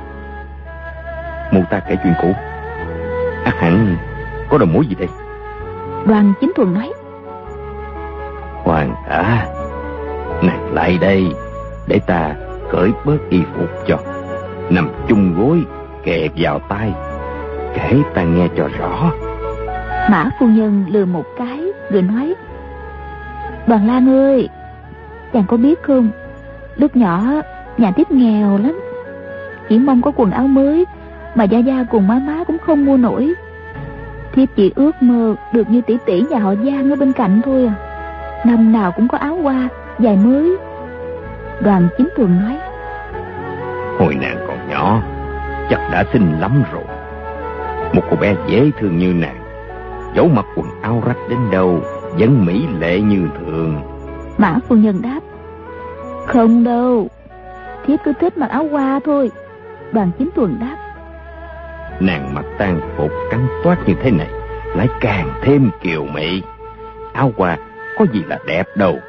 Mụ ta kể chuyện cũ, ắt hẳn có đầu mối gì đây? Đoàn Chính Thuần nói: Hoàng cả, nàng lại đây, để ta cởi bớt y phục cho. Nằm chung gối kề vào tai, kể ta nghe cho rõ. Mã phu nhân lừa một cái rồi nói: Đoàn Lang ơi, chàng có biết không, lúc nhỏ nhà thiếp nghèo lắm, chỉ mong có quần áo mới mà gia gia cùng má má cũng không mua nổi. Thiếp chỉ ước mơ được như tỷ tỷ nhà họ Giang ở bên cạnh thôi à. Năm nào cũng có áo hoa giày mới. Đoàn Chính Thuần nói: Hồi nàng còn nhỏ chắc đã xinh lắm rồi. Một cô bé dễ thương như nàng, dẫu mặc quần áo rách đến đâu vẫn mỹ lệ như thường. Mã phu nhân đáp: Không đâu, thiếp cứ thích mặc áo hoa thôi. Đoàn Chính Thuần đáp: Nàng mặc tang phục trắng toát như thế này lại càng thêm kiều mỹ. Áo hoa có gì là đẹp đâu.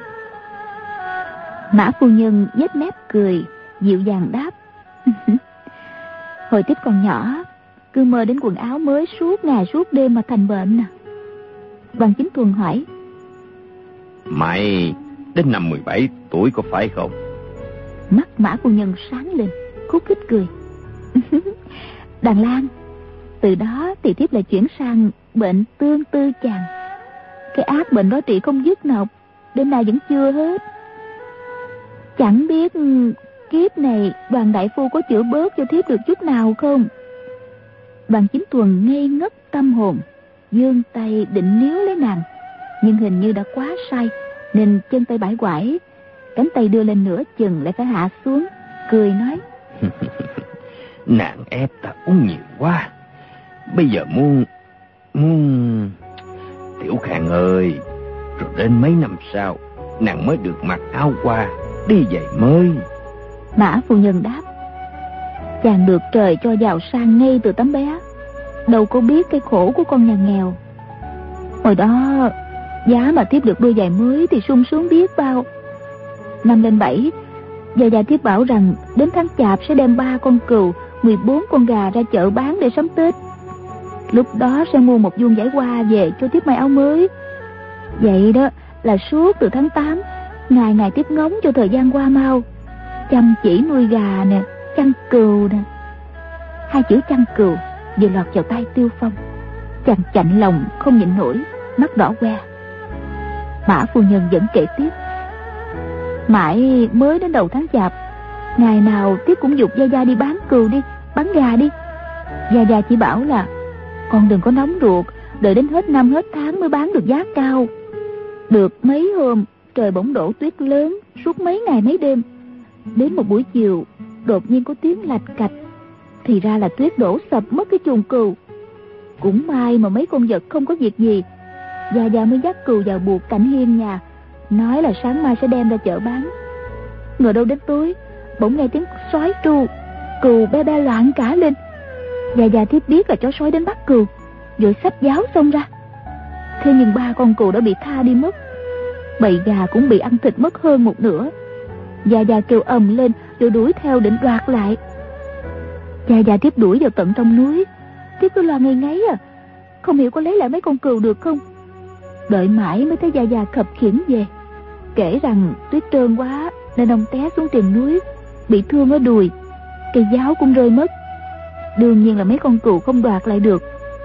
Mã phu nhân nhếch mép cười, dịu dàng đáp: Hồi thiếp còn nhỏ, cứ mơ đến quần áo mới suốt ngày suốt đêm mà thành bệnh nè. Đoàn Chính Thuần hỏi: Mày đến năm 17 tuổi có phải không? Mắt Mã phu nhân sáng lên, khúc khích cười: Đàn Lang, từ đó thì thiếp lại chuyển sang bệnh tương tư chàng. Cái ác bệnh đó trị không dứt nào, đến nay vẫn chưa hết. Chẳng biết kiếp này Đoàn đại phu có chữa bớt cho thiếp được chút nào không? Đoàn Chính Thuần ngây ngất tâm hồn, giương tay định níu lấy nàng, nhưng hình như đã quá say nên chân tay bãi quải, cánh tay đưa lên nửa chừng lại phải hạ xuống, cười nói: Nàng ép ta uống nhiều quá, bây giờ muốn Tiểu Khang ơi, rồi đến mấy năm sau nàng mới được mặc áo hoa, đi giày mới. Mã phu nhân đáp: Chàng được trời cho giàu sang ngay từ tấm bé, đâu có biết cái khổ của con nhà nghèo. Hồi đó giá mà thiếp được đôi giày mới thì sung sướng biết bao. Năm lên 7, gia thiếp bảo rằng đến tháng Chạp sẽ đem 3 con cừu, 14 con gà ra chợ bán để sắm Tết. Lúc đó sẽ mua một vuông vải hoa về cho thiếp may áo mới. Vậy đó là suốt từ tháng 8, ngày ngày thiếp ngóng cho thời gian qua mau, chăm chỉ nuôi gà nè, chăn cừu nè. 2 chữ chăn cừu vừa lọt vào tay Tiêu Phong, chàng chạnh lòng không nhịn nổi, mắt đỏ que. Mã phu nhân vẫn kể tiếp: Mãi mới đến đầu tháng Chạp, ngày nào thiếp cũng giục gia đi bán cừu đi, bán gà đi. Gia chỉ bảo là con đừng có nóng ruột, đợi đến hết năm hết tháng mới bán được giá cao. Được mấy hôm trời bỗng đổ tuyết lớn suốt mấy ngày mấy đêm. Đến một buổi chiều đột nhiên có tiếng lạch cạch, thì ra là tuyết đổ sập mất cái chuồng cừu. Cũng may mà mấy con vật không có việc gì. Gia mới dắt cừu vào buộc cạnh hiên nhà, nói là sáng mai sẽ đem ra chợ bán. Ngờ đâu đến tối bỗng nghe tiếng sói tru, cừu be be loạn cả lên. Gia thiếp biết là chó sói đến bắt cừu, vội xách giáo xông ra. Thế nhưng 3 con cừu đã bị tha đi mất, bầy gà cũng bị ăn thịt mất hơn một nửa. Gia kêu ầm lên rồi đuổi theo định đoạt lại. Gia thiếp đuổi vào tận trong núi, thiếp cứ lo ngây ngáy à, không hiểu có lấy lại mấy con cừu được không. Đợi mãi mới thấy Gia khập khiễng về, kể rằng tuyết trơn quá nên ông té xuống triền núi, bị thương ở đùi, cây giáo cũng rơi mất. Đương nhiên là mấy con cừu không đoạt lại được.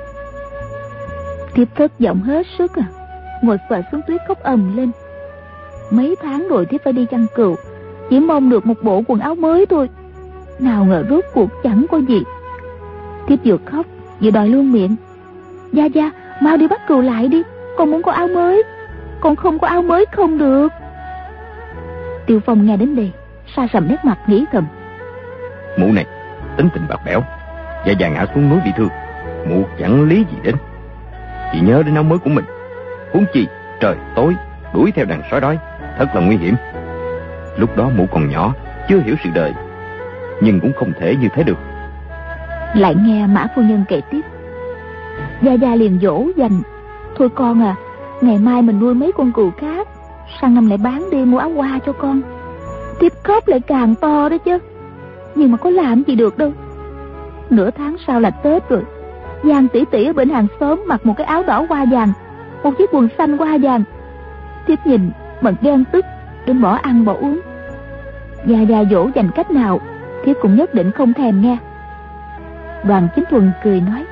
Thiếp thất vọng hết sức à, ngồi phệt xuống tuyết khóc ầm lên. Mấy tháng rồi thiếp phải đi chăn cừu, chỉ mong được một bộ quần áo mới thôi. Nào ngờ rốt cuộc chẳng có gì. Thiếp vừa khóc vừa đòi luôn miệng: Gia mau đi bắt cừu lại đi, con muốn có áo mới, con không có áo mới không được. Tiêu Phong nghe đến đây sa sầm nét mặt, nghĩ thầm: Mụ này tính tình bạc bẽo, Gia ngã xuống núi bị thương, mụ chẳng lý gì đến, chỉ nhớ đến áo mới của mình. Huống chi trời tối đuổi theo đàn sói đói, thật là nguy hiểm. Lúc đó mụ còn nhỏ, chưa hiểu sự đời, nhưng cũng không thể như thế được. Lại nghe Mã phu nhân kể tiếp: Gia liền dỗ dành: Thôi con à, ngày mai mình nuôi mấy con cừu khác, sang năm lại bán đi mua áo hoa cho con. Thiếp khóc lại càng to đó chứ. Nhưng mà có làm gì được đâu. Nửa tháng sau là Tết rồi. Giang tỷ tỷ ở bên hàng xóm mặc một cái áo đỏ hoa vàng, một chiếc quần xanh hoa vàng. Thiếp nhìn mà ghen tức, đến bỏ ăn bỏ uống. Gia dỗ dành cách nào thiếp cũng nhất định không thèm nghe. Đoàn Chính Thuần cười nói: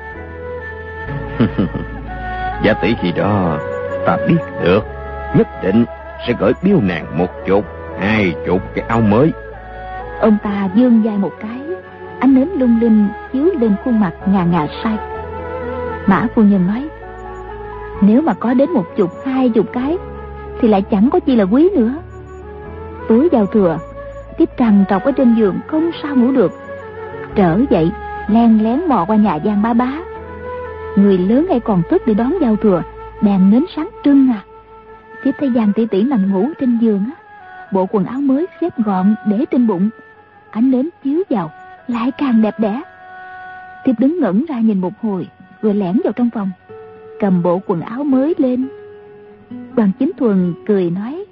Gia tỷ khi đó ta biết được, nhất định sẽ gửi biếu nàng 20 cái áo mới. Ông ta giương vai một cái, ánh nến lung linh chiếu lên khuôn mặt ngà ngà say. Mã phu nhân nói: Nếu mà có đến 20 cái thì lại chẳng có chi là quý nữa. Tối giao thừa, Thiếp trằn trọc ở trên giường không sao ngủ được. Trở dậy len lén mò qua nhà Giang bá bá. Người lớn hay còn thức để đón giao thừa, đèn nến sáng trưng à. Thiếp thấy Giang tỷ tỷ nằm ngủ trên giường á, bộ quần áo mới xếp gọn để trên bụng, ánh nến chiếu vào lại càng đẹp đẽ. Thiếp đứng ngẩn ra nhìn một hồi, rồi lẻn vào trong phòng, cầm bộ quần áo mới lên. Đoàn Chính Thuần cười nói: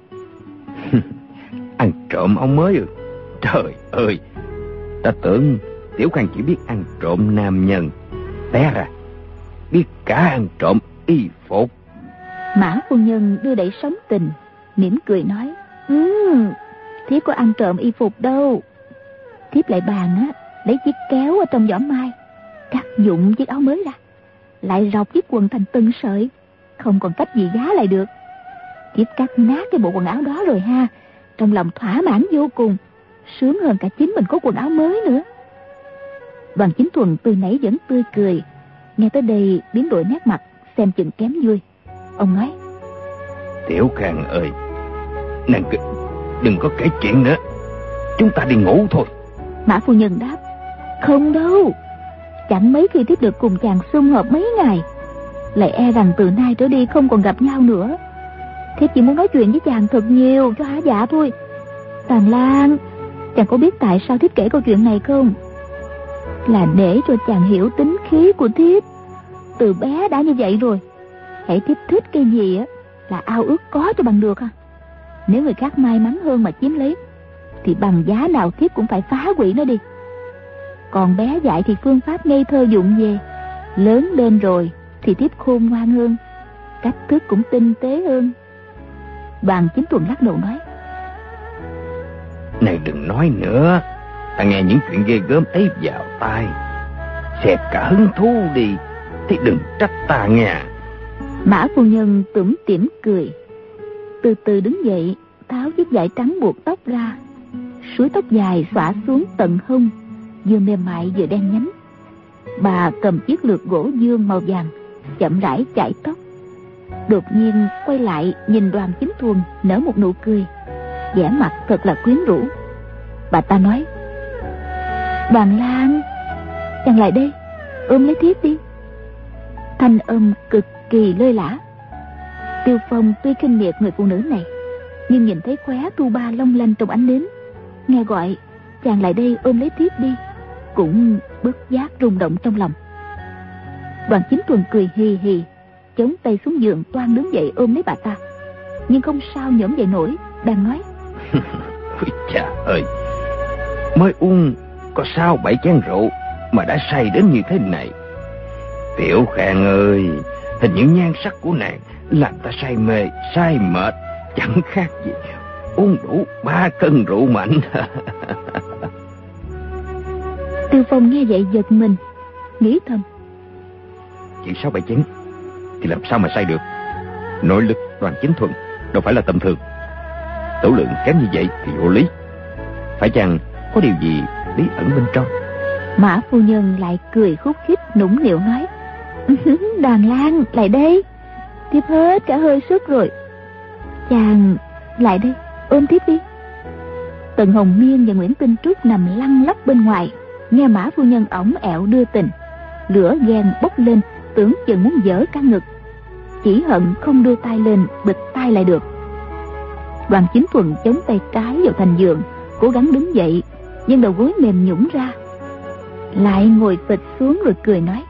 Ăn trộm áo mới ư? Trời ơi, ta tưởng Tiểu Khang chỉ biết ăn trộm nam nhân, té ra biết cả ăn trộm y phục. Mã phu nhân đưa đẩy sống tình, mỉm cười nói: Thiếp có ăn trộm y phục đâu. Thiếp lại bàn á, lấy chiếc kéo ở trong giỏ mai, cắt dụng chiếc áo mới ra, lại rọc chiếc quần thành từng sợi, không còn cách gì giá lại được. Thiếp cắt nát cái bộ quần áo đó rồi ha, trong lòng thỏa mãn vô cùng, sướng hơn cả chính mình có quần áo mới nữa. Đoàn Chính Thuần từ nãy vẫn tươi cười, nghe tới đây biến đổi nét mặt, xem chừng kém vui. Ông nói: Tiểu Khang ơi, nàng đừng có kể chuyện nữa, chúng ta đi ngủ thôi. Mã phu nhân đáp: Không đâu, chẳng mấy khi Thiếp được cùng chàng sum họp mấy ngày, lại e rằng từ nay trở đi không còn gặp nhau nữa. Thiếp chỉ muốn nói chuyện với chàng thật nhiều cho hả dạ thôi. Tàng Lan, chàng có biết tại sao Thiếp kể câu chuyện này không? Là để cho chàng hiểu tính khí của Thiếp. Từ bé đã như vậy rồi, hãy Thiếp thích cái gì á là ao ước có cho bằng được ha. Nếu người khác may mắn hơn mà chiếm lấy, thì bằng giá nào Thiếp cũng phải phá hủy nó đi. Còn bé dại thì phương pháp ngây thơ dụng về, lớn lên rồi thì Thiếp khôn ngoan hơn, cách thức cũng tinh tế hơn. Đoàn Chính Thuần lắc đầu nói: Này đừng nói nữa, ta nghe những chuyện ghê gớm ấy vào tai, xẹt cả hứng thú đi, thì đừng trách ta nghe. Mã phu nhân tủm tỉm cười, từ từ đứng dậy, tháo chiếc vải trắng buộc tóc ra, suối tóc dài xõa xuống tận hông, vừa mềm mại vừa đen nhánh. Bà cầm chiếc lược gỗ dương màu vàng, chậm rãi chải tóc. Đột nhiên quay lại nhìn Đoàn Chính Thuần, nở một nụ cười, vẻ mặt thật là quyến rũ. Bà ta nói: Đoàn Lan, chàng lại đây, ôm lấy Thiếp đi. Thanh âm cực kỳ lơi lả. Tiêu Phong tuy khinh miệt người phụ nữ này, nhưng nhìn thấy khóe tu ba long lanh trong ánh nến, nghe gọi chàng lại đây ôm lấy Thiếp đi, cũng bất giác rung động trong lòng. Đoàn Chính Thuần cười hì hì, chống tay xuống giường toan đứng dậy ôm lấy bà ta, nhưng không sao nhổm dậy nổi, đang nói: Ôi chà ơi, mới uống có 6-7 chén rượu mà đã say đến như thế này. Tiểu Khang ơi, hình như nhan sắc của nàng làm ta say mê, say mệt, chẳng khác gì uống đủ 3 cân rượu mạnh. Tiêu Phong nghe vậy giật mình, nghĩ thầm: Chỉ 6-7 chén thì làm sao mà say được? Nội lực Đoàn Chính Thuần đâu phải là tầm thường, tửu lượng kém như vậy thì vô lý. Phải chăng có điều gì bí ẩn bên trong? Mã phu nhân lại cười khúc khích nũng nịu nói: Đoàn Lan lại đây, Thiếp hết cả hơi sức rồi, chàng lại đây ôm Thiếp đi. Tần Hồng Miên và Nguyễn Tinh Trúc nằm lăn lóc bên ngoài, nghe Mã phu nhân ỏng ẹo đưa tình, lửa ghen bốc lên, tưởng chừng muốn vỡ cả ngực, chỉ hận không đưa tay lên bịt tay lại được. Đoàn Chính Thuần chống tay trái vào thành giường, cố gắng đứng dậy, nhưng đầu gối mềm nhũn ra, lại ngồi phịch xuống rồi cười nói: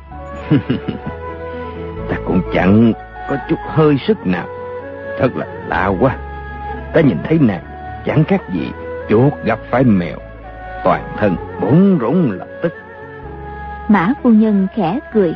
Ta cũng chẳng có chút hơi sức nào, thật là lạ quá. Ta nhìn thấy nàng chẳng khác gì chuột gặp phải mèo, toàn thân bủn rủn lập tức. Mã phu nhân khẽ cười.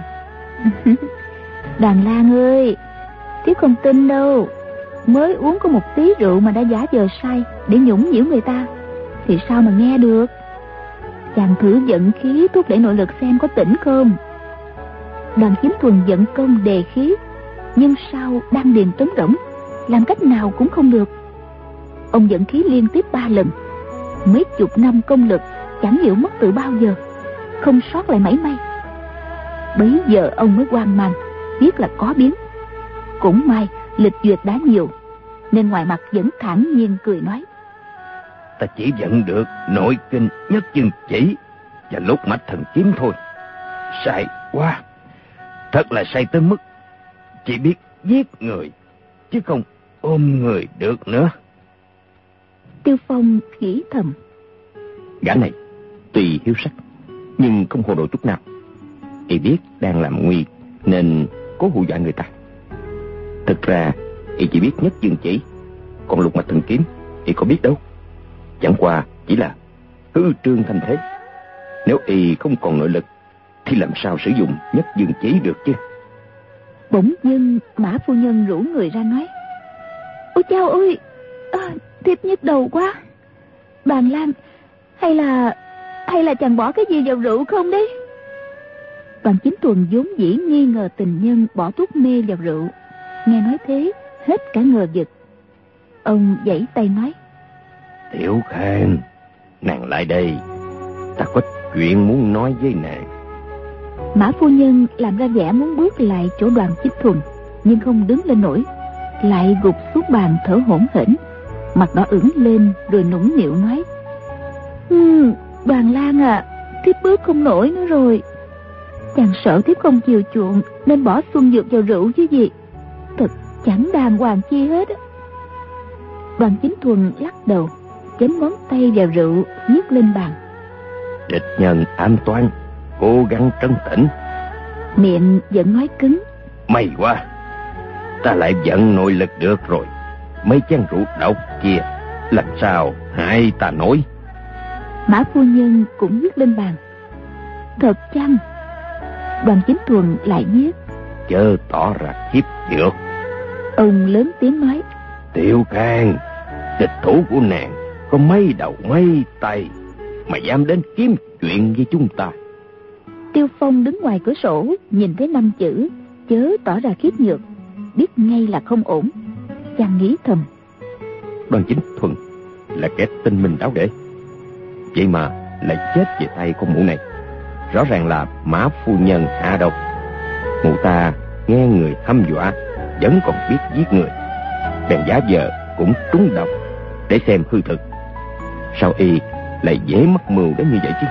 Đàn Lan ơi, thiếp không tin đâu. Mới uống có một tí rượu mà đã giả vờ say để nhũng nhiễu người ta, thì sao mà nghe được. Chàng thử vận khí thúc đẩy nội lực xem có tỉnh không. Đoàn Chính Thuần vận công đề khí, nhưng sao đan điền trống rỗng, làm cách nào cũng không được. Ông vận khí liên tiếp 3 lần, mấy chục năm công lực chẳng hiểu mất từ bao giờ, không sót lại mảy may. Bấy giờ ông mới hoang mang, biết là có biến. Cũng may lịch duyệt đã nhiều, nên ngoài mặt vẫn thản nhiên cười nói: Ta chỉ vận được nội kinh nhất dương chỉ và lục mạch thần kiếm thôi. Sai quá, thật là say tới mức chỉ biết giết người chứ không ôm người được nữa. Tiêu Phong nghĩ thầm: Gã này tuy hiếu sắc nhưng không hồ đồ chút nào. Y biết đang làm nguy nên cố hù dọa người ta. Thực ra Y chỉ biết nhất dương chỉ, còn lục mạch thần kiếm Y có biết đâu. Chẳng qua chỉ là hư trương thanh thế. Nếu Y không còn nội lực thì làm sao sử dụng nhất dương chỉ được chứ. Bỗng dưng Mã phu nhân rủ người ra nói: Ôi chao ơi, thiếp nhức đầu quá. Bàn Lan, hay là chàng bỏ cái gì vào rượu không đấy? Đoàn Chính Thuần vốn dĩ nghi ngờ tình nhân bỏ thuốc mê vào rượu, nghe nói thế hết cả ngờ vực. Ông giãy tay nói: Tiểu Khang, nàng lại đây, ta có chuyện muốn nói với nàng. Mã phu nhân làm ra vẻ muốn bước lại chỗ Đoàn Chính Thuần, nhưng không đứng lên nổi, lại gục xuống bàn thở hổn hển, mặt đỏ ửng lên rồi nũng nịu nói: Đoàn Lan à, thiếp bước không nổi nữa rồi. Chàng sợ thiếp không chiều chuộng nên bỏ xuân dược vào rượu chứ gì. Thật chẳng đàng hoàng chi hết. Đoàn Chính Thuần lắc đầu, chém ngón tay vào rượu, nhét lên bàn: Địch nhân ám toán, cố gắng trấn tĩnh. Miệng vẫn nói cứng: May quá, ta lại vận nội lực được rồi. Mấy chén rượu độc kia làm sao hại ta nổi. Mã phu nhân cũng viết lên bàn: Thật chăng? Đoàn Chính Thuần lại viết: Chớ tỏ ra khiếp dược. Ông lớn tiếng nói: Tiểu Khang, địch thủ của nàng có mấy đầu mấy tay mà dám đến kiếm chuyện với chúng ta. Tiêu Phong đứng ngoài cửa sổ nhìn thấy 5 chữ chớ tỏ ra khiếp nhược, biết ngay là không ổn. Chàng nghĩ thầm: Đoàn Chính Thuần là kẻ tinh minh đáo để, vậy mà lại chết về tay con mụ này. Rõ ràng là Mã phu nhân hạ độc. Mụ ta nghe người hăm dọa vẫn còn biết giết người, bèn giả vờ cũng trúng độc để xem hư thực. Sao Y lại dễ mắc mưu đến như vậy chứ?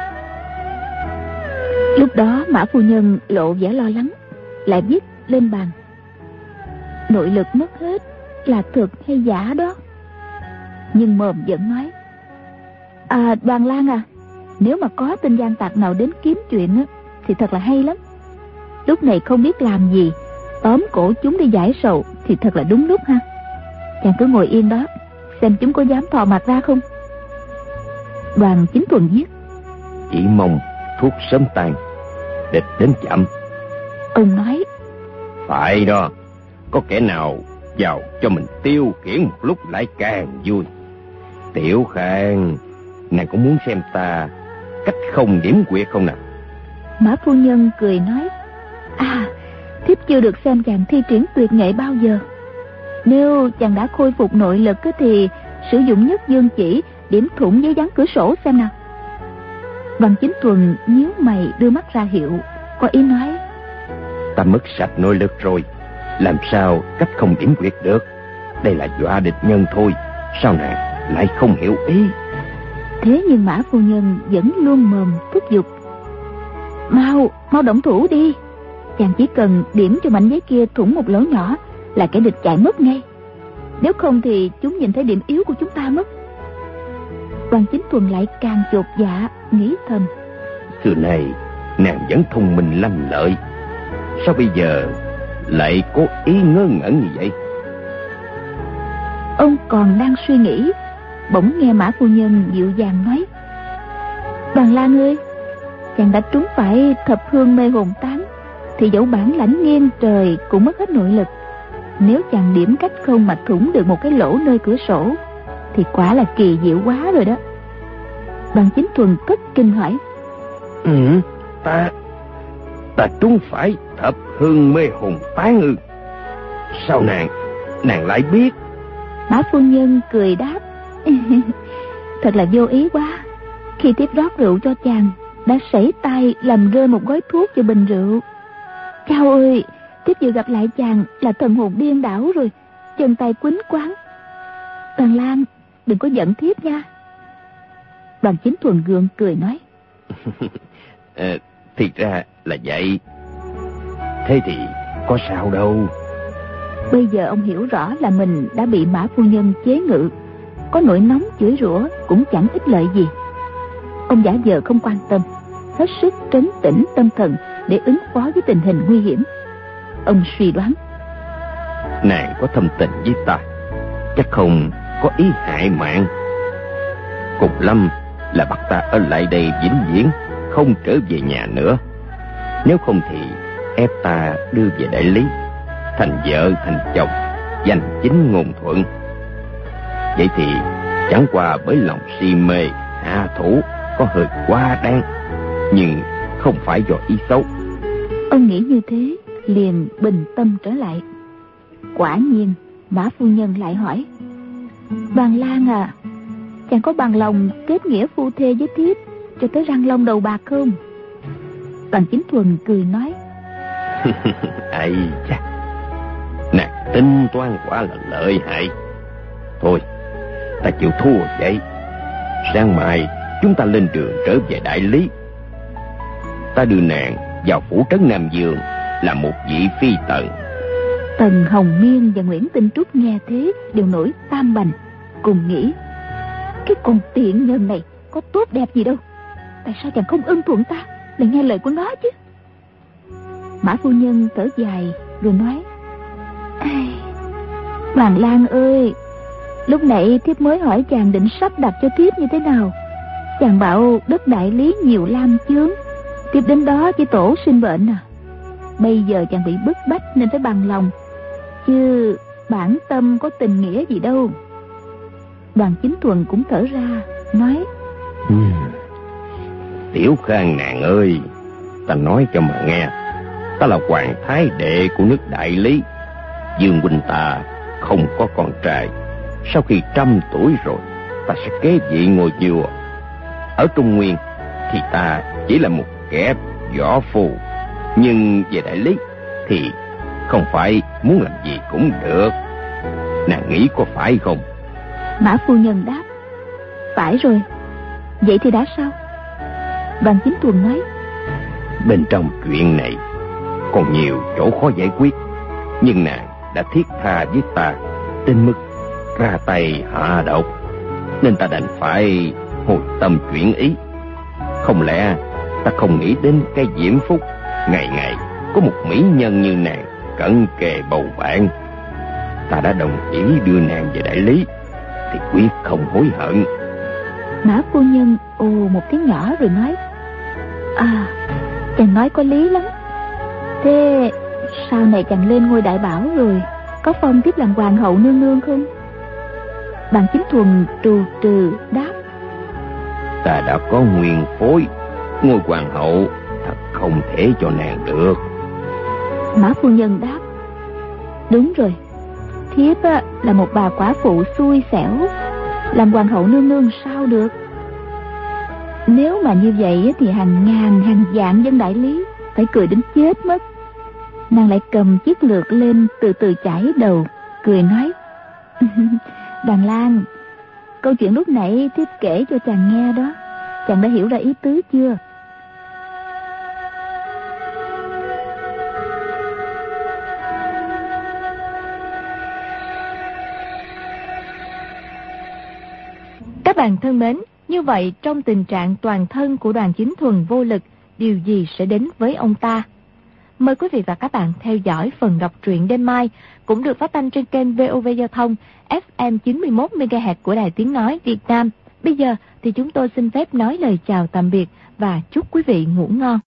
Lúc đó Mã phu nhân lộ vẻ lo lắng, lại viết lên bàn: Nội lực mất hết là thực hay giả đó? Nhưng mồm vẫn nói: Đoàn Lan à, nếu mà có tên gian tặc nào đến kiếm chuyện á, thì thật là hay lắm. Lúc này không biết làm gì, tóm cổ chúng đi giải sầu thì thật là đúng lúc ha. Chàng cứ ngồi yên đó, xem chúng có dám thò mặt ra không. Đoàn Chính Thuần viết: Chỉ mong thuốc sớm tàn, địch đến chậm. Ông nói: Phải đó, có kẻ nào vào cho mình tiêu khiển một lúc lại càng vui. Tiểu Khang, nàng cũng muốn xem ta cách không điểm quyệt không nào? Mã phu nhân cười nói: Thiếp chưa được xem chàng thi triển tuyệt nghệ bao giờ. Nếu chàng đã khôi phục nội lực thì sử dụng nhất dương chỉ điểm thủng giấy dán cửa sổ xem nào. Đoàn Chính Thuần nhíu mày đưa mắt ra hiệu, có ý nói: Ta mất sạch nội lực rồi, làm sao cách không điểm quyệt được? Đây là dọa địch nhân thôi, sao nàng lại không hiểu ý? Thế nhưng Mã phu nhân vẫn luôn mồm thúc giục: Mau động thủ đi. Chàng chỉ cần điểm cho mảnh giấy kia thủng một lỗ nhỏ là kẻ địch chạy mất ngay. Nếu không thì chúng nhìn thấy điểm yếu của chúng ta mất. Đoàn Chính Thuần lại càng chột dạ, nghĩ thầm: Xưa này nàng vẫn thông minh lanh lợi, sao bây giờ lại có ý ngớ ngẩn như vậy? Ông còn đang suy nghĩ bỗng nghe Mã phu nhân dịu dàng nói: Đoàn Lang ơi, chàng đã trúng phải thập hương mê hồn tán, thì dẫu bản lãnh nghiêng trời cũng mất hết nội lực. Nếu chàng điểm cách không mà thủng được một cái lỗ nơi cửa sổ thì quả là kỳ diệu quá rồi đó. Đoàn Chính Thuần cất kinh hỏi: Ta trúng phải thập hương mê hồn tán ư? Sao nàng lại biết? Mã phu nhân cười đáp: Thật là vô ý quá. Khi tiếp rót rượu cho chàng, đã sẩy tay làm rơi một gói thuốc vào bình rượu. Chao ơi, tiếp vừa gặp lại chàng là thần hồn điên đảo rồi, chân tay quýnh quáng. Đoàn Lang, đừng có giận thiếp nha. Đoàn Chính Thuần gượng cười nói: Thì ra là vậy. Thế thì có sao đâu. Bây giờ ông hiểu rõ là mình đã bị Mã phu nhân chế ngự, có nỗi nóng chửi rủa cũng chẳng ích lợi gì. Ông giả vờ không quan tâm, hết sức trấn tĩnh tâm thần để ứng phó với tình hình nguy hiểm. Ông suy đoán: Nàng có thâm tình với ta, chắc không có ý hại mạng. Cùng lắm là bắt ta ở lại đây vĩnh viễn, không trở về nhà nữa. Nếu không thì ép ta đưa về đại lý, thành vợ thành chồng, danh chính ngôn thuận. Vậy thì chẳng qua bởi lòng si mê hạ thủ có hơi quá đáng, nhưng không phải do ý xấu. Ông nghĩ như thế liền bình tâm trở lại. Quả nhiên Mã phu nhân lại hỏi: Đoàn Lang à, chàng có bằng lòng kết nghĩa phu thê với thiếp cho tới răng long đầu bạc không? Đoàn Chính Thuần cười nói: Ây cha, nàng tính toán quả là lợi hại. Thôi, ta chịu thua vậy. Sáng mai chúng ta lên đường trở về đại lý. Ta đưa nàng vào phủ trấn Nam Dương là một vị phi tần. Tần Hồng Miên và Nguyễn Tinh Trúc nghe thế đều nổi tam bành, cùng nghĩ: Cái con tiện nhân này có tốt đẹp gì đâu, tại sao chàng không ưng thuận ta, lại nghe lời của nó chứ? Mã phu nhân thở dài rồi nói: Đoàn Lang ơi, lúc nãy thiếp mới hỏi chàng định sắp đặt cho thiếp như thế nào. Chàng bảo đất đại lý nhiều lam chướng, thiếp đến đó chỉ tổ sinh bệnh à. Bây giờ chàng bị bức bách nên phải bằng lòng, chứ bản tâm có tình nghĩa gì đâu. Đoàn Chính Thuần cũng thở ra nói: Tiểu Khang nàng ơi, ta nói cho mà nghe. Ta là hoàng thái đệ của nước đại lý. Dương huynh ta không có con trai. Sau khi 100 tuổi rồi, ta sẽ kế vị ngôi vua. Ở Trung Nguyên thì ta chỉ là một kẻ võ phu, nhưng về đại lý thì không phải muốn làm gì cũng được. Nàng nghĩ có phải không? Mã phu nhân đáp: Phải rồi. Vậy thì đã sao? Đoàn Chính Thuần nói: Bên trong chuyện này còn nhiều chỗ khó giải quyết, nhưng nàng đã thiết tha với ta đến mức ra tay hạ độc, nên ta đành phải hồi tâm chuyển ý. Không lẽ ta không nghĩ đến cái diễm phúc ngày ngày có một mỹ nhân như nàng cận kề bầu bạn. Ta đã đồng ý đưa nàng về đại lý thì quyết không hối hận. Mã phu nhân ồ một tiếng nhỏ rồi nói: Chàng nói có lý lắm. Thế sau này chàng lên ngôi đại bảo rồi, có phong tiếp làm hoàng hậu nương nương không? Đoàn Chính Thuần trù trừ đáp: Ta đã có nguyên phối, ngôi hoàng hậu thật không thể cho nàng được. Mã phu nhân đáp: Đúng rồi, thiếp là một bà quả phụ xui xẻo, làm hoàng hậu nương nương sao được. Nếu mà như vậy thì hàng ngàn hàng vạn dân đại lý phải cười đến chết mất. Nàng lại cầm chiếc lược lên từ từ chải đầu, cười nói: Đoàn Lang, câu chuyện lúc nãy thiếp kể cho chàng nghe đó, chàng đã hiểu ra ý tứ chưa? Các bạn thân mến, như vậy trong tình trạng toàn thân của Đoàn Chính Thuần vô lực, điều gì sẽ đến với ông ta? Mời quý vị và các bạn theo dõi phần đọc truyện đêm mai cũng được phát thanh trên kênh VOV Giao thông FM 91 MHz của Đài Tiếng nói Việt Nam. Bây giờ thì chúng tôi xin phép nói lời chào tạm biệt và chúc quý vị ngủ ngon.